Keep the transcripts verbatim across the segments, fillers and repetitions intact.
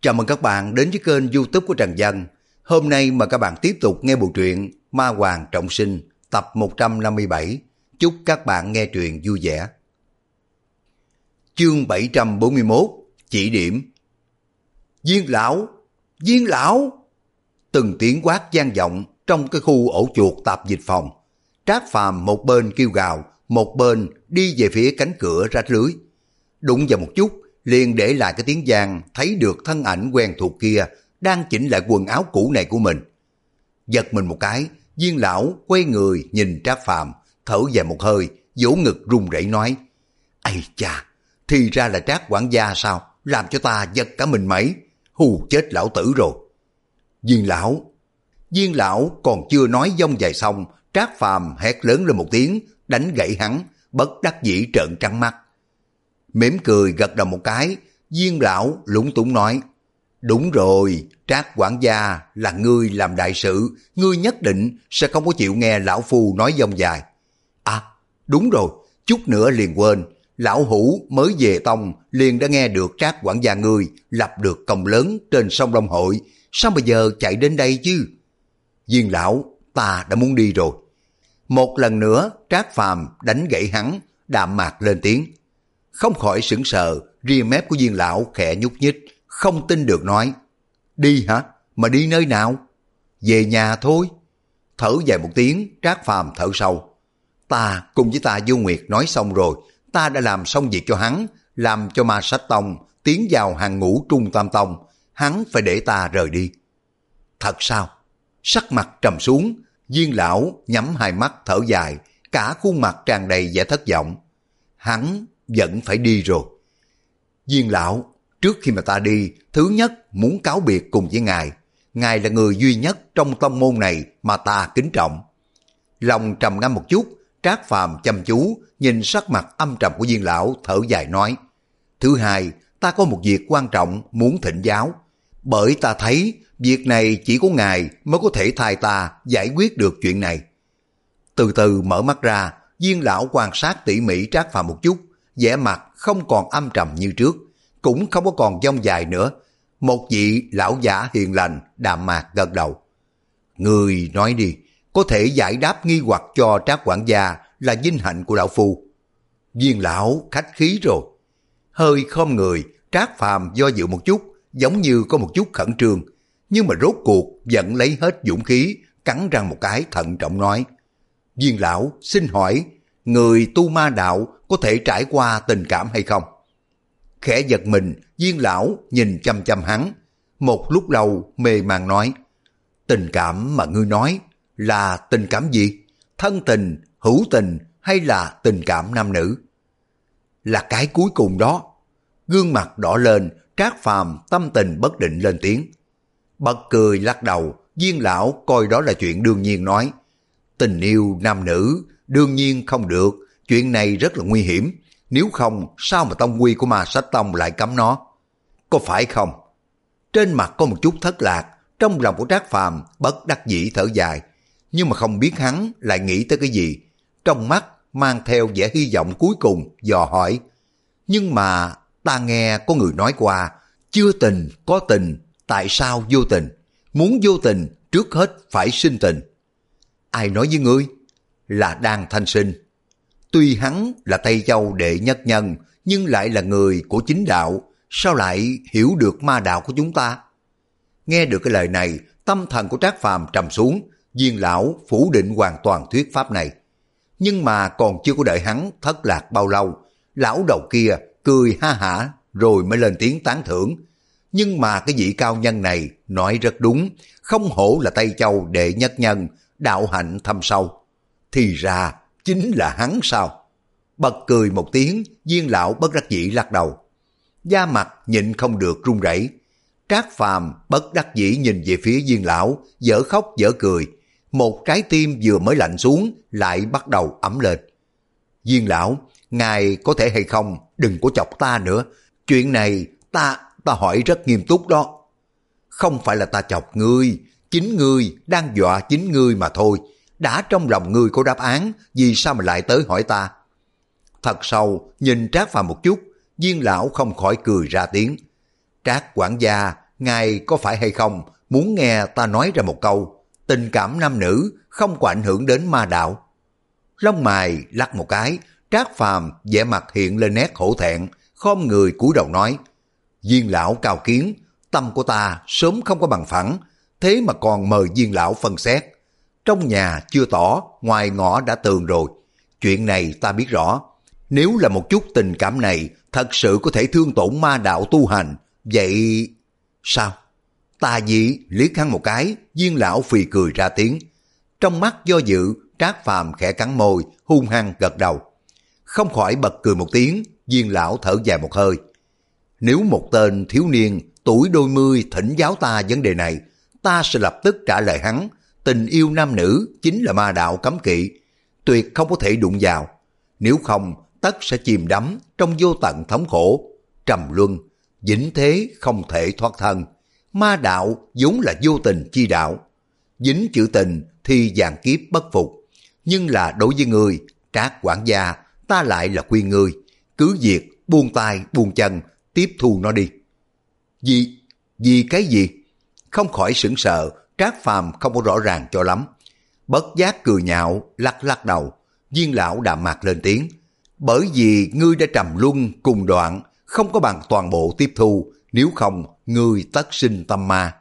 Chào mừng các bạn đến với kênh YouTube của Trần Dân. Hôm nay mời các bạn tiếp tục nghe bộ truyện Ma Hoàng Trọng Sinh tập một trăm năm mươi bảy. Chúc các bạn nghe truyện vui vẻ. Chương bảy trăm bốn mươi mốt. Chỉ điểm. Viên lão! Viên lão! Từng tiếng quát vang vọng trong cái khu ổ chuột tạp dịch phòng. Trác Phàm một bên kêu gào, một bên đi về phía cánh cửa rách lưới. Đụng vào một chút, liền để lại cái tiếng vang, thấy được thân ảnh quen thuộc kia đang chỉnh lại quần áo cũ này của mình. Giật mình một cái, Viên lão quay người nhìn Trác Phàm, thở dài một hơi, vỗ ngực run rẩy nói: "Ây cha, thì ra là Trác quản gia sao, làm cho ta giật cả mình mấy, hù chết lão tử rồi." Viên lão, Viên lão còn chưa nói dông dài xong, Trác Phàm hét lớn lên một tiếng, đánh gãy hắn, bất đắc dĩ trợn trắng mắt. Mỉm cười gật đầu một cái, Viên lão lúng túng nói: "Đúng rồi, Trác quản gia là ngươi làm đại sự, ngươi nhất định sẽ không có chịu nghe lão phu nói dông dài." "À, đúng rồi, chút nữa liền quên, lão hủ mới về tông liền đã nghe được Trác quản gia ngươi lập được công lớn trên sông Long Hội, sao bây giờ chạy đến đây chứ?" "Viên lão, ta đã muốn đi rồi." Một lần nữa Trác Phàm đánh gãy hắn, đạm mạc lên tiếng. Không khỏi sững sờ, ria mép của Viên lão khẽ nhúc nhích, không tin được nói: "Đi hả? Mà đi nơi nào?" "Về nhà thôi." Thở dài một tiếng, Trác Phàm thở sâu. "Ta cùng với ta Vô Nguyệt nói xong rồi, ta đã làm xong việc cho hắn, làm cho Ma Sách Tông tiến vào hàng ngũ Trung Tam Tông, hắn phải để ta rời đi." "Thật sao?" Sắc mặt trầm xuống, Viên lão nhắm hai mắt thở dài, cả khuôn mặt tràn đầy vẻ thất vọng. "Hắn vẫn phải đi rồi." "Viên lão, trước khi mà ta đi, thứ nhất muốn cáo biệt cùng với ngài. Ngài là người duy nhất trong tông môn này mà ta kính trọng." Lòng trầm ngâm một chút, Trác Phàm chăm chú nhìn sắc mặt âm trầm của Viên lão, thở dài nói: "Thứ hai, ta có một việc quan trọng muốn thỉnh giáo, bởi ta thấy việc này chỉ có ngài mới có thể thay ta giải quyết được chuyện này." Từ từ mở mắt ra, Viên lão quan sát tỉ mỉ Trác Phàm một chút, vẻ mặt không còn âm trầm như trước, cũng không có còn dông dài nữa. Một vị lão giả hiền lành, đạm mạc gật đầu. "Người nói đi, có thể giải đáp nghi hoặc cho Trác quản gia là vinh hạnh của lão phu." Viên lão khách khí rồi. Hơi khom người, Trác Phàm do dự một chút, giống như có một chút khẩn trương, nhưng mà rốt cuộc vẫn lấy hết dũng khí, cắn răng một cái thận trọng nói: "Viên lão, xin hỏi, người tu ma đạo có thể trải qua tình cảm hay không?" Khẽ giật mình, Viên lão nhìn chăm chăm hắn, một lúc lâu mê man nói: "Tình cảm mà ngươi nói là tình cảm gì? Thân tình, hữu tình hay là tình cảm nam nữ?" "Là cái cuối cùng đó." Gương mặt đỏ lên, Trác Phàm tâm tình bất định lên tiếng. Bật cười lắc đầu, Viên lão coi đó là chuyện đương nhiên nói: "Tình yêu nam nữ đương nhiên không được, chuyện này rất là nguy hiểm, nếu không sao mà tông quy của Ma Sách Tông lại cấm nó. Có phải không?" Trên mặt có một chút thất lạc, trong lòng của Trác Phàm bất đắc dĩ thở dài, nhưng mà không biết hắn lại nghĩ tới cái gì, trong mắt mang theo vẻ hy vọng cuối cùng, dò hỏi: "Nhưng mà ta nghe có người nói qua, chưa tình có tình, tại sao vô tình? Muốn vô tình, trước hết phải sinh tình." "Ai nói với ngươi?" "Là Đan Thanh Sinh. Tuy hắn là Tây Châu đệ nhất nhân, nhưng lại là người của chính đạo, sao lại hiểu được ma đạo của chúng ta?" Nghe được cái lời này, tâm thần của Trác Phàm trầm xuống, Viên lão phủ định hoàn toàn thuyết pháp này. Nhưng mà còn chưa có đợi hắn thất lạc bao lâu, lão đầu kia cười ha hả rồi mới lên tiếng tán thưởng: "Nhưng mà cái vị cao nhân này nói rất đúng, không hổ là Tây Châu đệ nhất nhân, đạo hạnh thâm sâu. Thì ra chính là hắn sao?" Bật cười một tiếng, Viên lão bất đắc dĩ lắc đầu. Da mặt nhịn không được run rẩy. Trác Phàm bất đắc dĩ nhìn về phía Viên lão, dở khóc dở cười. Một trái tim vừa mới lạnh xuống lại bắt đầu ấm lên. "Viên lão, ngài có thể hay không đừng có chọc ta nữa, chuyện này ta ta hỏi rất nghiêm túc đó." "Không phải là ta chọc ngươi, chính ngươi đang dọa chính ngươi mà thôi. Đã trong lòng ngươi có đáp án, vì sao mà lại tới hỏi ta?" Thật sâu nhìn Trác Phàm một chút, Viên lão không khỏi cười ra tiếng. "Trác quản gia, ngài có phải hay không muốn nghe ta nói ra một câu, tình cảm nam nữ không có ảnh hưởng đến ma đạo? Lông mày lắc một cái, Trác Phàm vẻ mặt hiện lên nét hổ thẹn, khom người cúi đầu nói, Viên lão cao kiến, tâm của ta sớm không có bằng phẳng, thế mà còn mời Viên lão phân xét. Trong nhà chưa tỏ, ngoài ngõ đã tường rồi. Chuyện này ta biết rõ. Nếu là một chút tình cảm này thật sự có thể thương tổn ma đạo tu hành, vậy... Sao? Ta dĩ liếc hắn một cái, Viên lão phì cười ra tiếng. Trong mắt do dự, Trác Phàm khẽ cắn môi, hung hăng gật đầu. Không khỏi bật cười một tiếng, Viên lão thở dài một hơi. Nếu một tên thiếu niên tuổi đôi mươi thỉnh giáo ta vấn đề này, ta sẽ lập tức trả lời hắn, tình yêu nam nữ chính là ma đạo cấm kỵ, tuyệt không có thể đụng vào. Nếu không, tất sẽ chìm đắm trong vô tận thống khổ, trầm luân, vĩnh thế không thể thoát thân. Ma đạo vốn là vô tình chi đạo, dính chữ tình thì vạn kiếp bất phục. Nhưng là đối với người, Trác quản gia, ta lại là khuyên ngươi, cứ việc buông tay buông chân, tiếp thu nó đi. Vì, vì cái gì? Không khỏi sững sờ, Trác Phàm không có rõ ràng cho lắm. Bất giác cười nhạo, lắc lắc đầu. Viên lão đạm mạc lên tiếng. Bởi vì ngươi đã trầm luân cùng đoạn, không có bằng toàn bộ tiếp thu, nếu không ngươi tất sinh tâm ma.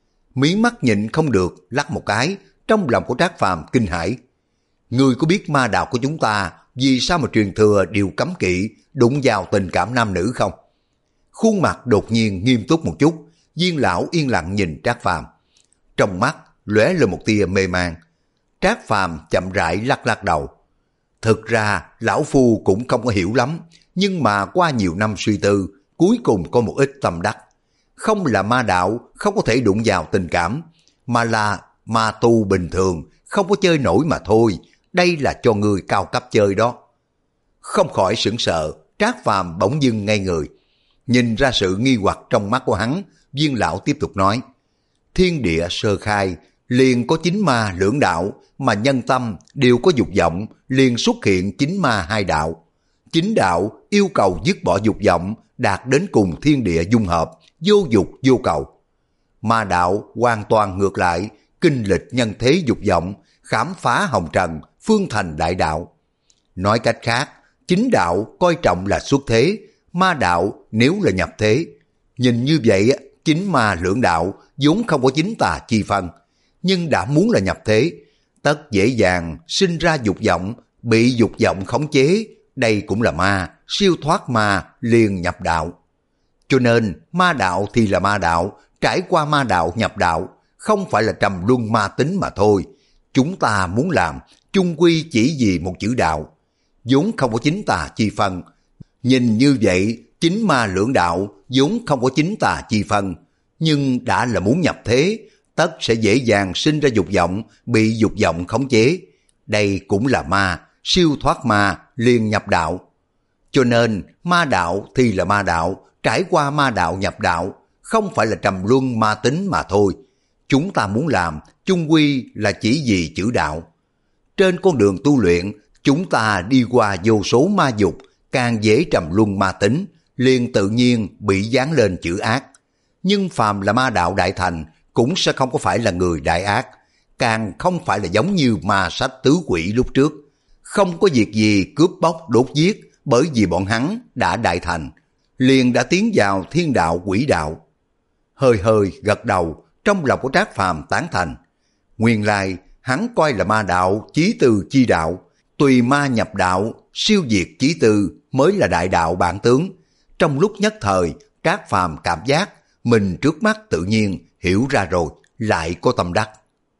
Mí mắt nhịn không được, lắc một cái, trong lòng của Trác Phàm kinh hãi. Ngươi có biết ma đạo của chúng ta vì sao mà truyền thừa điều cấm kỵ đụng vào tình cảm nam nữ không? Khuôn mặt đột nhiên nghiêm túc một chút, Viên lão yên lặng nhìn Trác Phàm, trong mắt lóe lên một tia mê man. Trác Phàm chậm rãi lắc lắc đầu. Thực ra lão phu cũng không có hiểu lắm, nhưng mà qua nhiều năm suy tư, cuối cùng có một ít tâm đắc. Không là ma đạo không có thể đụng vào tình cảm, mà là ma tu bình thường không có chơi nổi mà thôi. Đây là cho người cao cấp chơi đó. Không khỏi sững sờ, Trác Phàm bỗng dưng ngây người. Nhìn ra sự nghi hoặc trong mắt của hắn, Viên lão tiếp tục nói, thiên địa sơ khai, liền có chính ma lưỡng đạo, mà nhân tâm đều có dục vọng, liền xuất hiện chính ma hai đạo. Chính đạo yêu cầu dứt bỏ dục vọng, đạt đến cùng thiên địa dung hợp, vô dục vô cầu. Ma đạo hoàn toàn ngược lại, kinh lịch nhân thế dục vọng, khám phá hồng trần, phương thành đại đạo. Nói cách khác, chính đạo coi trọng là xuất thế, ma đạo nếu là nhập thế. Nhìn như vậy, chính ma lưỡng đạo vốn không có chính tà chi phân, nhưng đã muốn là nhập thế, tất dễ dàng sinh ra dục vọng, bị dục vọng khống chế. Đây cũng là ma, siêu thoát ma liền nhập đạo. Cho nên ma đạo thì là ma đạo, trải qua ma đạo nhập đạo, không phải là trầm luân ma tính mà thôi. Chúng ta muốn làm chung quy chỉ vì một chữ đạo, vốn không có chính tà chi phân. Nhìn như vậy, chính ma lưỡng đạo vốn không có chính tà chi phân, nhưng đã là muốn nhập thế, tất sẽ dễ dàng sinh ra dục vọng, bị dục vọng khống chế. Đây cũng là ma, siêu thoát ma liền nhập đạo. Cho nên ma đạo thì là ma đạo, trải qua ma đạo nhập đạo, không phải là trầm luân ma tính mà thôi. Chúng ta muốn làm chung quy là chỉ vì chữ đạo. Trên con đường tu luyện, chúng ta đi qua vô số ma dục, càng dễ trầm luân ma tính, liền tự nhiên bị dán lên chữ ác. Nhưng phàm là ma đạo đại thành, cũng sẽ không có phải là người đại ác, càng không phải là giống như ma sách tứ quỷ lúc trước. Không có việc gì cướp bóc đốt giết, bởi vì bọn hắn đã đại thành, liền đã tiến vào thiên đạo quỷ đạo. Hơi hơi gật đầu, trong lòng của Trác Phàm tán thành. Nguyên lai hắn coi là ma đạo chí tư chi đạo, tùy ma nhập đạo, siêu diệt chí tư mới là đại đạo bản tướng. Trong lúc nhất thời, Trác Phàm cảm giác mình trước mắt tự nhiên hiểu ra rồi, lại có tâm đắc.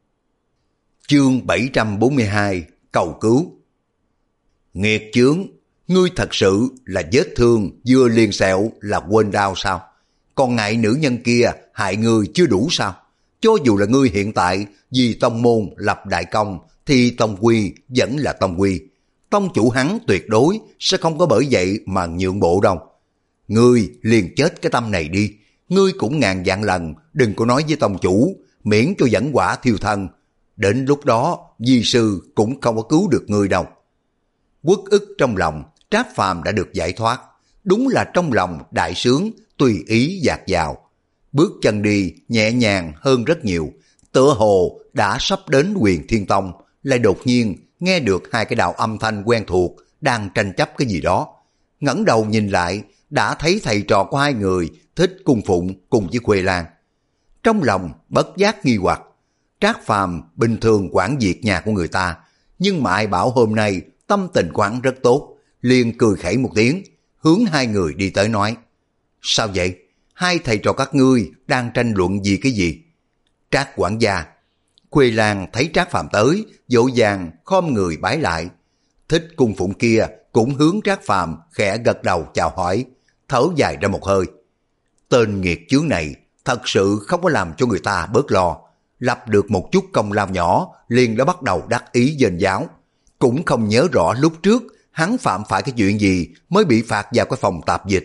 Chương bảy trăm bốn mươi hai, cầu cứu. Nghiệt chướng, ngươi thật sự là vết thương vừa liền sẹo là quên đau sao? Còn ngại nữ nhân kia hại ngươi chưa đủ sao? Cho dù là ngươi hiện tại vì tông môn lập đại công, thì tông quy vẫn là tông quy. Tông chủ hắn tuyệt đối sẽ không có bởi vậy mà nhượng bộ đâu. Ngươi liền chết cái tâm này đi. Ngươi cũng ngàn vạn lần đừng có nói với tông chủ, miễn cho dẫn quả thiêu thân. Đến lúc đó di sư cũng không có cứu được ngươi đâu. Uất ức trong lòng, Trác Phàm đã được giải thoát. Đúng là trong lòng đại sướng, tùy ý dạt vào. bước chân đi nhẹ nhàng hơn rất nhiều, tựa hồ đã sắp đến Huyền Thiên Tông, lại đột nhiên nghe được hai cái đạo âm thanh quen thuộc đang tranh chấp cái gì đó. Ngẩng đầu nhìn lại, đã thấy thầy trò của hai người Thích Cung Phụng cùng với Khuê Lan. Trong lòng bất giác nghi hoặc, Trác Phàm bình thường quản việc nhà của người ta, nhưng mà ai bảo hôm nay tâm tình của hắn rất tốt, liền cười khẩy một tiếng, hướng hai người đi tới nói: sao vậy? Hai thầy trò các ngươi đang tranh luận gì cái gì? Trác quản gia. Khuê Lan thấy Trác Phàm tới, vội vàng khom người bái lại. Thích Cung Phụng kia cũng hướng Trác Phàm khẽ gật đầu chào hỏi, thở dài ra một hơi. Tên nghiệt chướng này thật sự không có làm cho người ta bớt lo, lập được một chút công lao nhỏ liền đã bắt đầu đắc ý dền giáo, cũng không nhớ rõ lúc trước hắn phạm phải cái chuyện gì mới bị phạt vào cái phòng tạp dịch.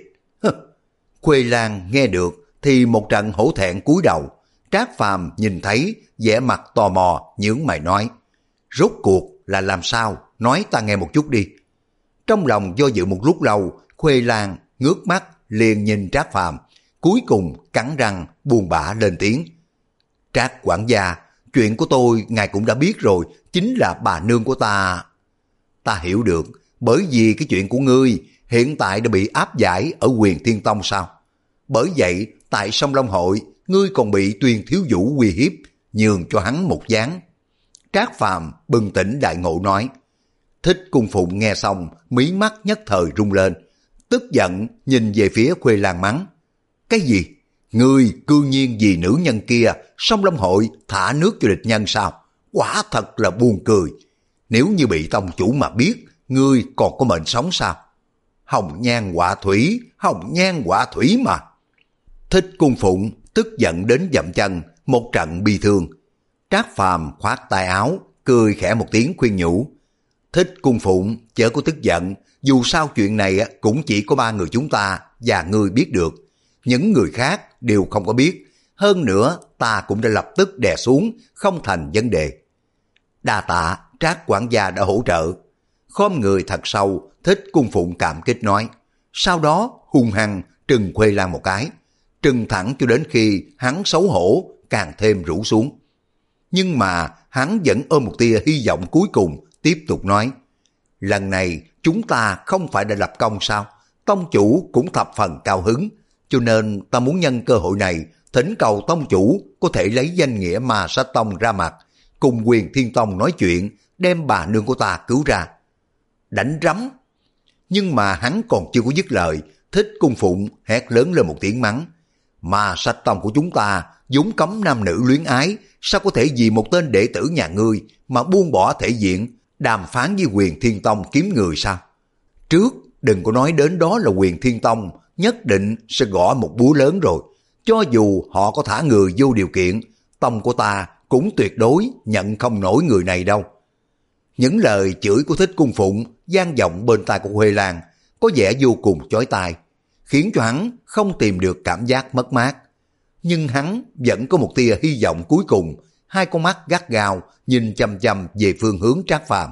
Khuê Lan nghe được thì một trận hổ thẹn cúi đầu. Trác Phàm nhìn thấy vẻ mặt tò mò, nhướng mày nói: rốt cuộc là làm sao, nói ta nghe một chút đi. Trong lòng do dự một lúc lâu, Khuê Lan ngước mắt liền nhìn Trác Phàm, cuối cùng cắn răng buồn bã lên tiếng: Trác quản gia, chuyện của tôi ngài cũng đã biết rồi, chính là bà nương của ta. Ta hiểu được, bởi vì cái chuyện của ngươi hiện tại đã bị áp giải ở Huyền Thiên Tông sao? Bởi vậy tại Sông Long Hội ngươi còn bị Tuyên thiếu vũ uy hiếp, nhường cho hắn một gián. Trác Phàm bừng tỉnh đại ngộ nói. Thích Cung Phụng nghe xong, mí mắt nhất thời rung lên, tức giận nhìn về phía Khuê Lan mắng: cái gì? Ngươi cư nhiên vì nữ nhân kia Sông Long Hội thả nước cho địch nhân sao? Quả thật là buồn cười. Nếu như bị tông chủ mà biết, ngươi còn có mệnh sống sao? Hồng nhan họa thủy, hồng nhan họa thủy mà. Thích Cung Phụng tức giận đến dậm chân, một trận bi thương. Trác Phàm khoát tay áo, cười khẽ một tiếng khuyên nhủ: Thích Cung Phụng chớ có tức giận, dù sao chuyện này cũng chỉ có ba người chúng ta và ngươi biết được, những người khác đều không có biết. Hơn nữa ta cũng đã lập tức đè xuống, không thành vấn đề. Đa tạ Trác quản gia đã hỗ trợ. Khom người thật sâu, Thích Cung Phụng cảm kích nói, sau đó hung hăng trừng Khuê Lan một cái, trừng thẳng cho đến khi hắn xấu hổ càng thêm rũ xuống. Nhưng mà hắn vẫn ôm một tia hy vọng cuối cùng, tiếp tục nói, lần này chúng ta không phải đã lập công sao? Tông chủ cũng thập phần cao hứng, cho nên ta muốn nhân cơ hội này thỉnh cầu tông chủ có thể lấy danh nghĩa Ma Sát Tông ra mặt, cùng Huyền Thiên Tông nói chuyện, đem bà nương của ta cứu ra. Đánh rắm! Nhưng mà hắn còn chưa có dứt lời, Thích Cung Phụng hét lớn lên một tiếng mắng. Ma Sát Tông của chúng ta vốn cấm nam nữ luyến ái, sao có thể vì một tên đệ tử nhà ngươi mà buông bỏ thể diện, đàm phán với Huyền Thiên Tông kiếm người sao? Trước đừng có nói đến đó là Huyền Thiên Tông, nhất định sẽ gõ một búa lớn rồi. Cho dù họ có thả người vô điều kiện, tông của ta cũng tuyệt đối nhận không nổi người này đâu. Những lời chửi của Thích Cung Phụng vang vọng bên tai của Huệ Lan, có vẻ vô cùng chói tai, khiến cho hắn không tìm được cảm giác mất mát. Nhưng hắn vẫn có một tia hy vọng cuối cùng, hai con mắt gắt gao nhìn chăm chăm về phương hướng Trác Phàm.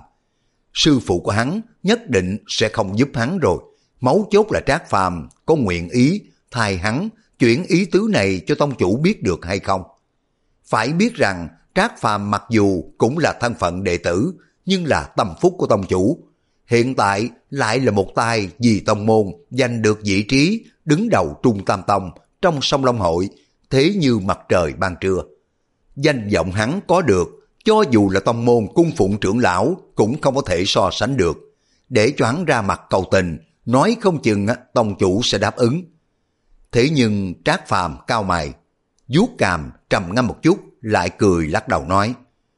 Sư phụ của hắn nhất định sẽ không giúp hắn rồi. Mấu chốt là Trác Phàm có nguyện ý thay hắn chuyển ý tứ này cho tông chủ biết được hay không. Phải biết rằng Trác Phàm mặc dù cũng là thân phận đệ tử, nhưng là tâm phúc của tông chủ. Hiện tại lại là một tay vì tông môn giành được vị trí đứng đầu Trung Tam Tông trong Sông Long Hội, thế như mặt trời ban trưa. Danh vọng hắn có được, cho dù là tông môn cung phụng trưởng lão cũng không có thể so sánh được. Để cho hắn ra mặt cầu tình, nói không chừng tông chủ sẽ đáp ứng. Thế nhưng Trác Phàm cao mày, vuốt cằm trầm ngâm một chút, lại cười lắc đầu nói,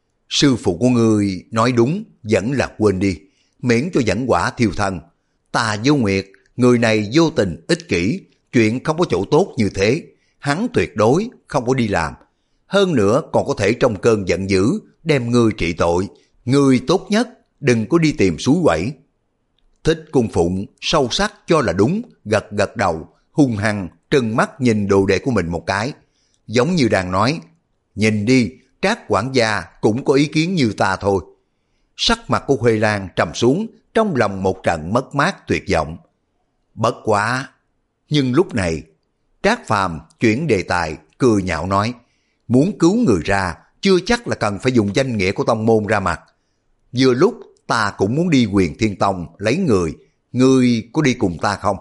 sư phụ của ngươi nói đúng, vẫn là quên đi, miễn cho dẫn quả thiêu thân. Ta Vô Nguyệt, người này vô tình ích kỷ, chuyện không có chỗ tốt như thế, hắn tuyệt đối không có đi làm. Hơn nữa còn có thể trong cơn giận dữ đem ngươi trị tội, ngươi tốt nhất đừng có đi tìm suối quẩy. Thích Cung Phụng sâu sắc cho là đúng, gật gật đầu, hung hăng trừng mắt nhìn đồ đệ của mình một cái, giống như đang nói, nhìn đi, Trác quản gia cũng có ý kiến như ta thôi. Sắc mặt của Huệ Lan trầm xuống, trong lòng một trận mất mát tuyệt vọng. Bất quá, nhưng lúc này Trác Phàm chuyển đề tài cười nhạo nói, muốn cứu người ra, chưa chắc là cần phải dùng danh nghĩa của tông môn ra mặt. Vừa lúc ta cũng muốn đi Huyền Thiên Tông lấy người, ngươi có đi cùng ta không?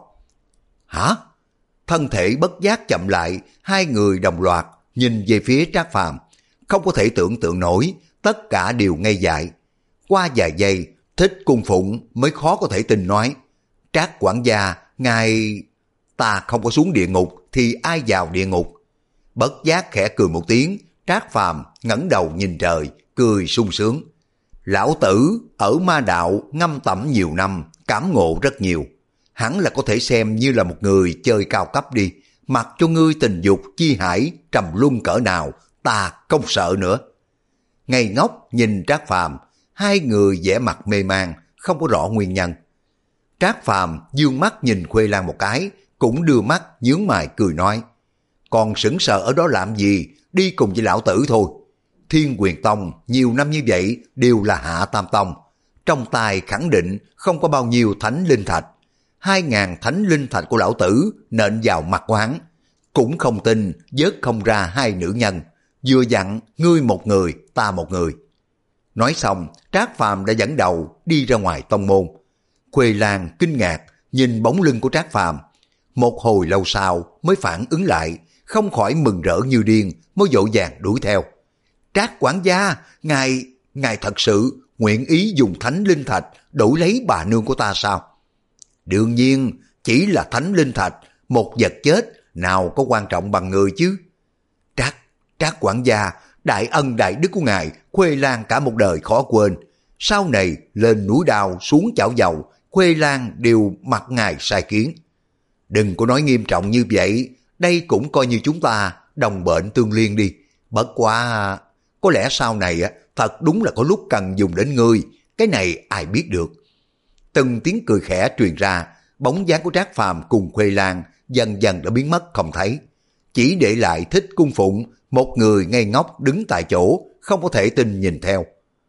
Hả? Thân thể bất giác chậm lại, hai người đồng loạt nhìn về phía Trác Phàm, không có thể tưởng tượng nổi, tất cả đều ngây dại. Qua vài giây, Thích Cung Phụng mới khó có thể tin nói, Trác quản gia, ngài... Ta không có xuống địa ngục thì ai vào địa ngục? Bất giác khẽ cười một tiếng, Trác Phàm ngẩng đầu nhìn trời, cười sung sướng. Lão tử ở ma đạo ngâm tẩm nhiều năm, cảm ngộ rất nhiều. Hắn là có thể xem như là một người chơi cao cấp đi, mặc cho ngươi tình dục chi hải trầm luân cỡ nào, ta không sợ nữa. Ngây ngốc nhìn Trác Phàm, hai người vẻ mặt mê man, không có rõ nguyên nhân. Trác Phàm dương mắt nhìn Khuê Lan một cái, cũng đưa mắt nhướng mày cười nói, còn sững sờ ở đó làm gì, đi cùng với lão tử thôi. Thiên Quyền Tông nhiều năm như vậy đều là hạ tam tông, trong tay khẳng định không có bao nhiêu thánh linh thạch. Hai ngàn thánh linh thạch của lão tử nện vào mặt của hắn, cũng không tin vớt không ra hai nữ nhân, vừa dặn ngươi một người ta một người. Nói xong, Trác Phàm đã dẫn đầu đi ra ngoài tông môn. Khuê Lan kinh ngạc nhìn bóng lưng của Trác Phàm, một hồi lâu sau mới phản ứng lại, không khỏi mừng rỡ như điên, mới vội vàng đuổi theo. Trác quản gia, ngài, ngài thật sự nguyện ý dùng thánh linh thạch đổi lấy bà nương của ta sao? Đương nhiên, chỉ là thánh linh thạch, một vật chết nào có quan trọng bằng người chứ. Trác, Trác quản gia, đại ân đại đức của ngài, Khuê Lan cả một đời khó quên. Sau này lên núi đao xuống chảo dầu, Khuê Lan đều mặc ngài sai kiến. Đừng có nói nghiêm trọng như vậy, đây cũng coi như chúng ta đồng bệnh tương liên đi. Bất quá, có lẽ sau này thật đúng là có lúc cần dùng đến ngươi, cái này ai biết được. Từng tiếng cười khẽ truyền ra, bóng dáng của Trác Phàm cùng Khuê Lan dần dần đã biến mất không thấy. Chỉ để lại Thích Cung Phụng, một người ngây ngốc đứng tại chỗ, không có thể tin nhìn theo.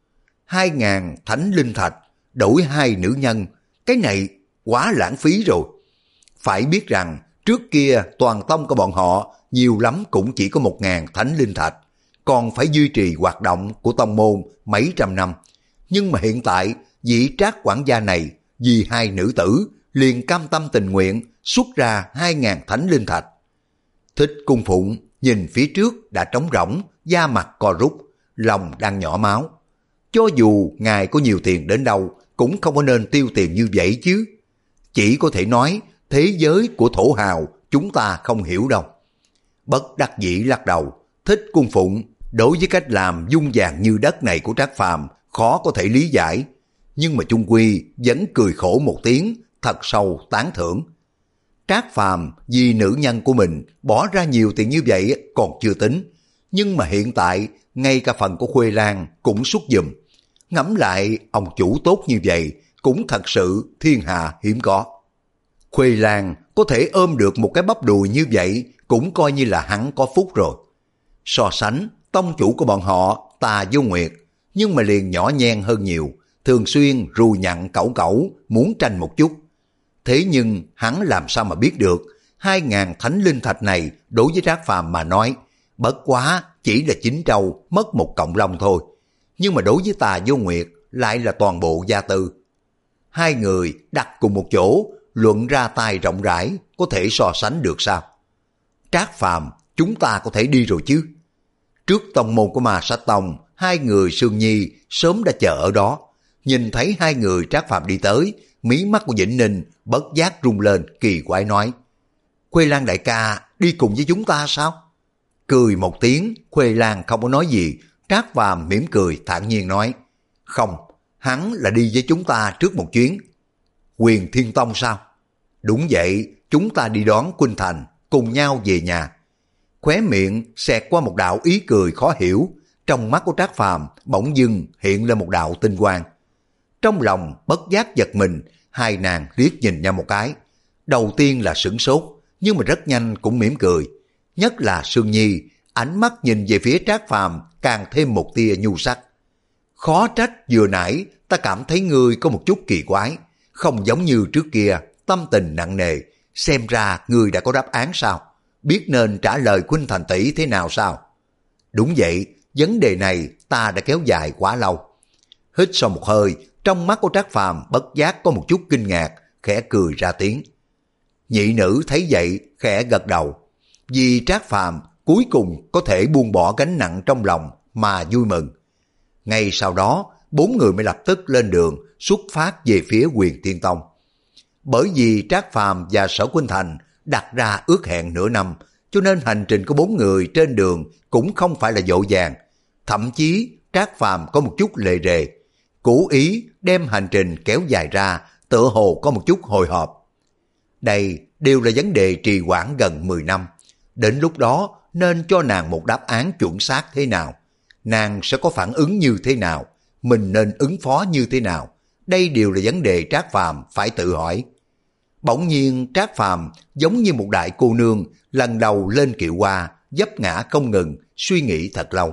Hai ngàn thánh linh thạch, đổi hai nữ nhân, cái này quá lãng phí rồi. Phải biết rằng, trước kia toàn tông của bọn họ nhiều lắm cũng chỉ có một ngàn thánh linh thạch, còn phải duy trì hoạt động của tông môn mấy trăm năm. Nhưng mà hiện tại, vị Trác quản gia này vì hai nữ tử liền cam tâm tình nguyện xuất ra hai ngàn thánh linh thạch. Thích Cung Phụng nhìn phía trước đã trống rỗng, da mặt co rút, lòng đang nhỏ máu. Cho dù ngài có nhiều tiền đến đâu, cũng không có nên tiêu tiền như vậy chứ. Chỉ có thể nói, thế giới của thổ hào chúng ta không hiểu đâu. Bất đắc dĩ lắc đầu, Thích Cung Phụng đối với cách làm dung vàng như đất này của Trác Phàm khó có thể lý giải, nhưng mà chung quy vẫn cười khổ một tiếng, thật sâu tán thưởng. Trác Phàm vì nữ nhân của mình bỏ ra nhiều tiền như vậy còn chưa tính, nhưng mà hiện tại ngay cả phần của Khuê Lan cũng xuất giùm. Ngẫm lại ông chủ tốt như vậy cũng thật sự thiên hạ hiếm có. Khuê Lan có thể ôm được một cái bắp đùi như vậy cũng coi như là hắn có phúc rồi. So sánh tông chủ của bọn họ Tà Vô Nguyệt, nhưng mà liền nhỏ nhen hơn nhiều, thường xuyên rù nhặn cẩu cẩu muốn tranh một chút. Thế nhưng hắn làm sao mà biết được hai ngàn thánh linh thạch này đối với Trác Phàm mà nói bất quá chỉ là chín trâu mất một cọng lông thôi, nhưng mà đối với Tà Vô Nguyệt lại là toàn bộ gia tư. Hai người đặt cùng một chỗ luận ra tay rộng rãi, có thể so sánh được sao? Trác Phàm, chúng ta có thể đi rồi chứ? Trước tông môn của Ma Sát Tông, hai người Sương Nhi sớm đã chờ ở đó. Nhìn thấy hai người Trác Phàm đi tới, mí mắt của Vĩnh Ninh bất giác rung lên, kỳ quái nói, Khuê Lan đại ca đi cùng với chúng ta sao? Cười một tiếng, Khuê Lan không có nói gì. Trác Phàm mỉm cười thản nhiên nói, không, hắn là đi với chúng ta trước một chuyến. Huyền Thiên Tông sao? Đúng vậy, chúng ta đi đón Khuynh Thành, cùng nhau về nhà. Khóe miệng xẹt qua một đạo ý cười khó hiểu, trong mắt của Trác Phàm bỗng dưng hiện lên một đạo tinh quang. Trong lòng bất giác giật mình, hai nàng liếc nhìn nhau một cái. Đầu tiên là sửng sốt, nhưng mà rất nhanh cũng mỉm cười. Nhất là Sương Nhi, ánh mắt nhìn về phía Trác Phàm càng thêm một tia nhu sắc. Khó trách vừa nãy ta cảm thấy ngươi có một chút kỳ quái, không giống như trước kia, tâm tình nặng nề, xem ra ngươi đã có đáp án sao? biết nên trả lời Khuynh Thành tỷ thế nào sao? Đúng vậy, vấn đề này ta đã kéo dài quá lâu. Hít sau một hơi, trong mắt của Trác Phàm bất giác có một chút kinh ngạc, khẽ cười ra tiếng. Nhị nữ thấy vậy, khẽ gật đầu. Vì Trác Phàm cuối cùng có thể buông bỏ gánh nặng trong lòng mà vui mừng. Ngay sau đó, bốn người mới lập tức lên đường xuất phát về phía Huyền Thiên Tông. Bởi vì Trác Phàm và Sở Khuynh Thành đặt ra ước hẹn nửa năm, cho nên hành trình của bốn người trên đường cũng không phải là vội vàng. Thậm chí Trác Phàm có một chút lề rề, cố ý đem hành trình kéo dài ra, tựa hồ có một chút hồi hộp. Đây đều là vấn đề trì hoãn gần mười năm. Đến lúc đó nên cho nàng một đáp án chuẩn xác thế nào? Nàng sẽ có phản ứng như thế nào? Mình nên ứng phó như thế nào? Đây đều là vấn đề Trác Phàm phải tự hỏi. Bỗng nhiên Trác Phàm giống như một đại cô nương lần đầu lên kiệu hoa, vấp ngã không ngừng, suy nghĩ thật lâu.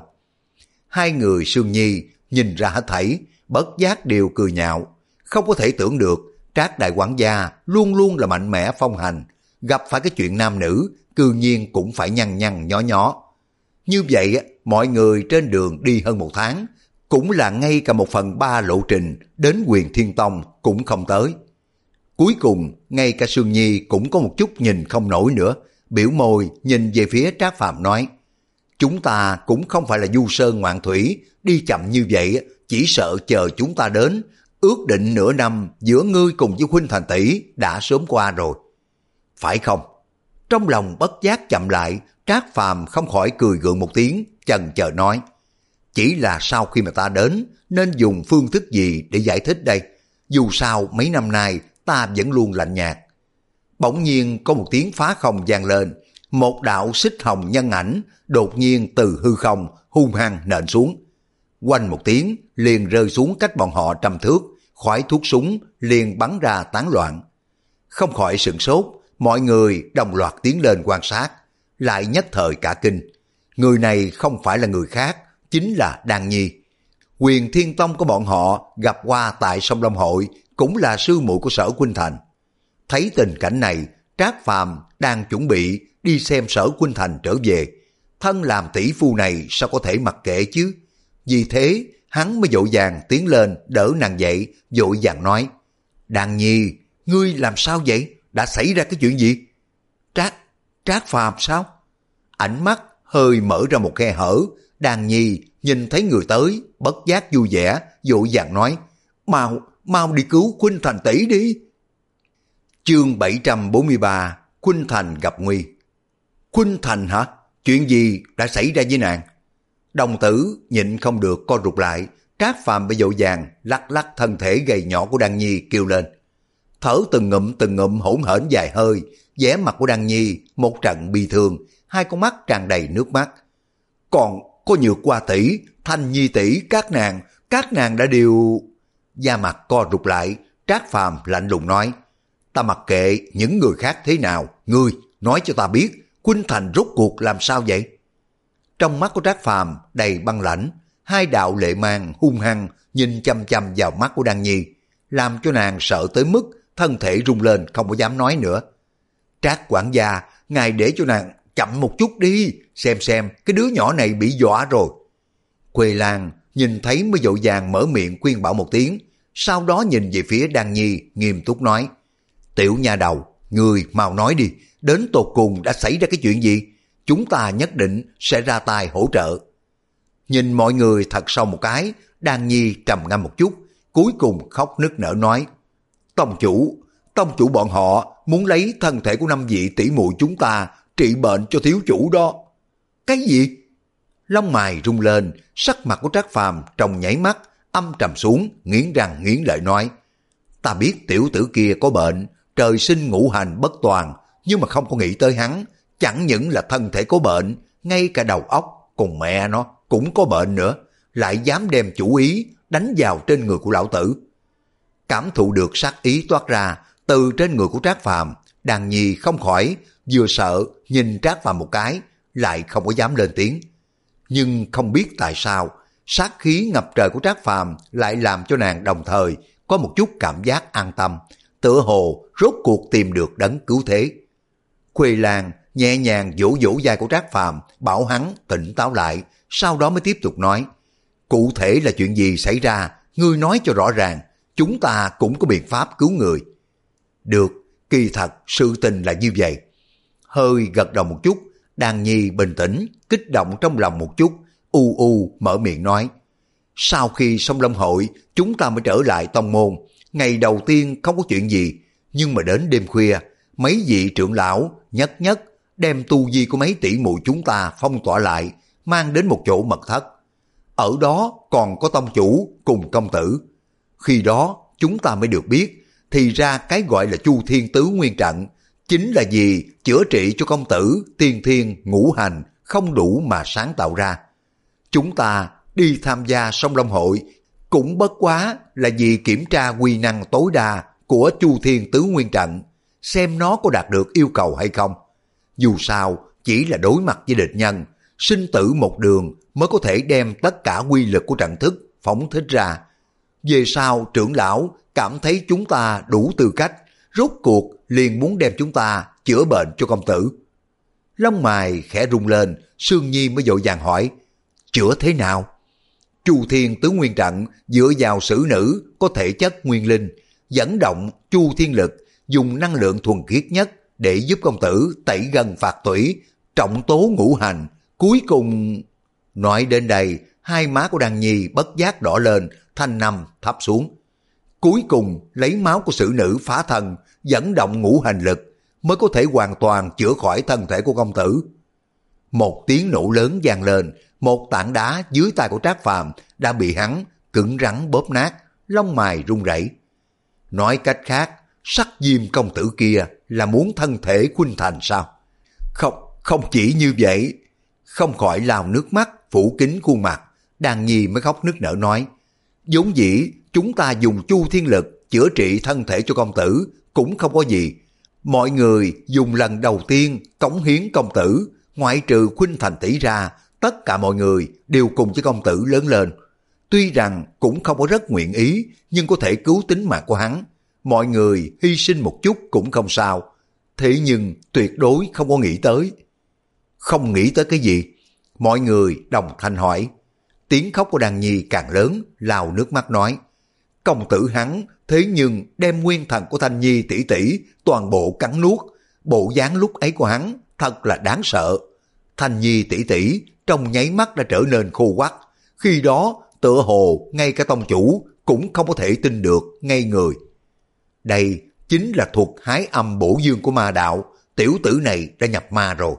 Hai người Sương Nhi nhìn ra hết thảy, bất giác đều cười nhạo. Không có thể tưởng được Trác đại quản gia luôn luôn là mạnh mẽ phong hành, gặp phải cái chuyện nam nữ cư nhiên cũng phải nhăn nhăn nhó nhó. Như vậy mọi người trên đường đi hơn một tháng, cũng là ngay cả một phần ba lộ trình đến Huyền Thiên Tông cũng không tới. Cuối cùng ngay cả Sương Nhi cũng có một chút nhìn không nổi nữa, biểu môi nhìn về phía Trác Phàm nói: chúng ta cũng không phải là du sơn ngoạn thủy, đi chậm như vậy chỉ sợ chờ chúng ta đến, ước định nửa năm giữa ngươi cùng với Khuynh Thành tỷ đã sớm qua rồi. Phải không? Trong lòng bất giác chậm lại, Trác Phàm không khỏi cười gượng một tiếng, chần chờ nói: chỉ là sau khi mà ta đến nên dùng phương thức gì để giải thích đây? Dù sao mấy năm nay ta vẫn luôn lạnh nhạt. Bỗng nhiên có một tiếng phá không vang lên, một đạo xích hồng nhân ảnh đột nhiên từ hư không hung hăng nện xuống. Quanh một tiếng liền rơi xuống cách bọn họ trăm thước, khói thuốc súng liền bắn ra tán loạn. Không khỏi sửng sốt, mọi người đồng loạt tiến lên quan sát, lại nhất thời cả kinh. Người này không phải là người khác, chính là Đan Nhi. Huyền Thiên Tông của bọn họ gặp qua tại sông Long Hội, cũng là sư muội của Sở Khuynh Thành. Thấy tình cảnh này, Trác Phàm đang chuẩn bị đi xem Sở Khuynh Thành trở về. Thân làm tỷ phu này sao có thể mặc kệ chứ? Vì thế, hắn mới vội vàng tiến lên đỡ nàng dậy, vội vàng nói: Đan Nhi, ngươi làm sao vậy? Đã xảy ra cái chuyện gì? Trác, Trác Phàm sao? Ánh mắt hơi mở ra một khe hở, Đan Nhi nhìn thấy người tới, bất giác vui vẻ, vội vàng nói: Mau, mau đi cứu Khuynh Thành tỷ đi. Chương bảy trăm bốn mươi ba, Khuynh Thành gặp nguy. Khuynh Thành hả? Chuyện gì đã xảy ra với nàng? Đồng tử nhịn không được co rụt lại, Trác Phàm bị vội vàng lắc lắc thân thể gầy nhỏ của Đan Nhi kêu lên. Thở từng ngụm từng ngụm hỗn hển dài hơi, vẻ mặt của Đan Nhi một trận bi thương, hai con mắt tràn đầy nước mắt. Còn có Nhược Hoa tỷ, Thanh Nhi tỷ, các nàng, các nàng đã đều... Da mặt co rụt lại, Trác Phàm lạnh lùng nói: Ta mặc kệ những người khác thế nào, ngươi nói cho ta biết Khuynh Thành rốt cuộc làm sao vậy? Trong mắt của Trác Phàm đầy băng lãnh, hai đạo lệ mang hung hăng nhìn chăm chăm vào mắt của Đan Nhi, làm cho nàng sợ tới mức thân thể rung lên không có dám nói nữa. Trác quản gia, ngài để cho nàng chậm một chút đi, xem xem cái đứa nhỏ này bị dọa rồi. Quê Lan nhìn thấy mới vội vàng mở miệng khuyên bảo một tiếng, sau đó nhìn về phía Đan Nhi nghiêm túc nói: Tiểu nha đầu, người mau nói đi, đến tột cùng đã xảy ra cái chuyện gì? Chúng ta nhất định sẽ ra tay hỗ trợ. Nhìn mọi người thật sâu một cái, Đan Nhi trầm ngâm một chút, cuối cùng khóc nức nở nói: Tông chủ, tông chủ bọn họ muốn lấy thân thể của năm vị tỷ muội chúng ta trị bệnh cho thiếu chủ đó. Cái gì? Lông mày rung lên, sắc mặt của Trác Phàm trong nháy mắt âm trầm xuống, nghiến răng nghiến lợi nói: Ta biết tiểu tử kia có bệnh, trời sinh ngũ hành bất toàn, nhưng mà không có nghĩ tới hắn chẳng những là thân thể có bệnh, ngay cả đầu óc cùng mẹ nó cũng có bệnh nữa, lại dám đem chủ ý đánh vào trên người của lão tử. Cảm thụ được sát ý toát ra từ trên người của Trác Phàm, Đan Nhi không khỏi vừa sợ nhìn Trác Phàm một cái, lại không có dám lên tiếng. Nhưng không biết tại sao, sát khí ngập trời của Trác Phàm lại làm cho nàng đồng thời có một chút cảm giác an tâm, tựa hồ rốt cuộc tìm được đấng cứu thế. Khuê Lan nhẹ nhàng vỗ vỗ vai của Trác Phàm, bảo hắn tỉnh táo lại, sau đó mới tiếp tục nói, cụ thể là chuyện gì xảy ra, ngươi nói cho rõ ràng, chúng ta cũng có biện pháp cứu người. Được, kỳ thật sự tình là như vậy. Hơi gật đầu một chút, Đan Nhi bình tĩnh, kích động trong lòng một chút, u u mở miệng nói, sau khi xong Long hội, chúng ta mới trở lại tông môn. Ngày đầu tiên không có chuyện gì, nhưng mà đến đêm khuya, mấy vị trưởng lão nhất nhất đem tu vi của mấy tỷ muội chúng ta phong tỏa lại, mang đến một chỗ mật thất. Ở đó còn có tông chủ cùng công tử. Khi đó chúng ta mới được biết, thì ra cái gọi là Chu Thiên Tứ Nguyên Trận chính là vì chữa trị cho công tử tiên thiên ngũ hành không đủ mà sáng tạo ra. Chúng ta đi tham gia Song Long hội cũng bất quá là vì kiểm tra quy năng tối đa của Chu Thiên Tứ Nguyên Trận, xem nó có đạt được yêu cầu hay không. Dù sao chỉ là đối mặt với địch nhân, sinh tử một đường mới có thể đem tất cả quy lực của trận thức phóng thích ra. Về sau trưởng lão cảm thấy chúng ta đủ tư cách, rốt cuộc liền muốn đem chúng ta chữa bệnh cho công tử. Lông mày khẽ rung lên, Sương Nhi mới vội vàng hỏi, chữa thế nào? Chu Thiên Tứ Nguyên Trận dựa vào sử nữ có thể chất nguyên linh, dẫn động Chu Thiên lực, dùng năng lượng thuần khiết nhất để giúp công tử tẩy gân phạt tủy, trọng tố ngũ hành. Cuối cùng... Nói đến đây, hai má của Đan Nhi bất giác đỏ lên, thanh năm thấp xuống. Cuối cùng lấy máu của sử nữ phá thân, dẫn động ngũ hành lực, mới có thể hoàn toàn chữa khỏi thân thể của công tử. Một tiếng nổ lớn vang lên, một tảng đá dưới tay của Trác Phàm đã bị hắn cứng rắn bóp nát, lông mày run rẩy. Nói cách khác, Sắc Diêm công tử kia là muốn thân thể khuynh thành sao? Không, không chỉ như vậy. Không khỏi lao nước mắt phủ kín khuôn mặt, Đan Nhi mới khóc nức nở nói, vốn dĩ chúng ta dùng Chu Thiên lực chữa trị thân thể cho công tử cũng không có gì. Mọi người dùng lần đầu tiên cống hiến công tử, ngoại trừ Khuynh Thành tỷ ra, tất cả mọi người đều cùng với công tử lớn lên. Tuy rằng cũng không có rất nguyện ý, nhưng có thể cứu tính mạng của hắn. Mọi người hy sinh một chút cũng không sao. Thế nhưng tuyệt đối không có nghĩ tới. Không nghĩ tới cái gì? Mọi người đồng thanh hỏi. Tiếng khóc của Đan Nhi càng lớn, lao nước mắt nói, công tử hắn thế nhưng đem nguyên thần của Thanh Nhi tỷ tỷ toàn bộ cắn nuốt. Bộ dáng lúc ấy của hắn thật là đáng sợ. Thanh Nhi tỷ tỷ trong nháy mắt đã trở nên khô quắt. Khi đó tựa hồ ngay cả tông chủ cũng không có thể tin được ngay người. Đây chính là thuật hái âm bổ dương của ma đạo. Tiểu tử này đã nhập ma rồi.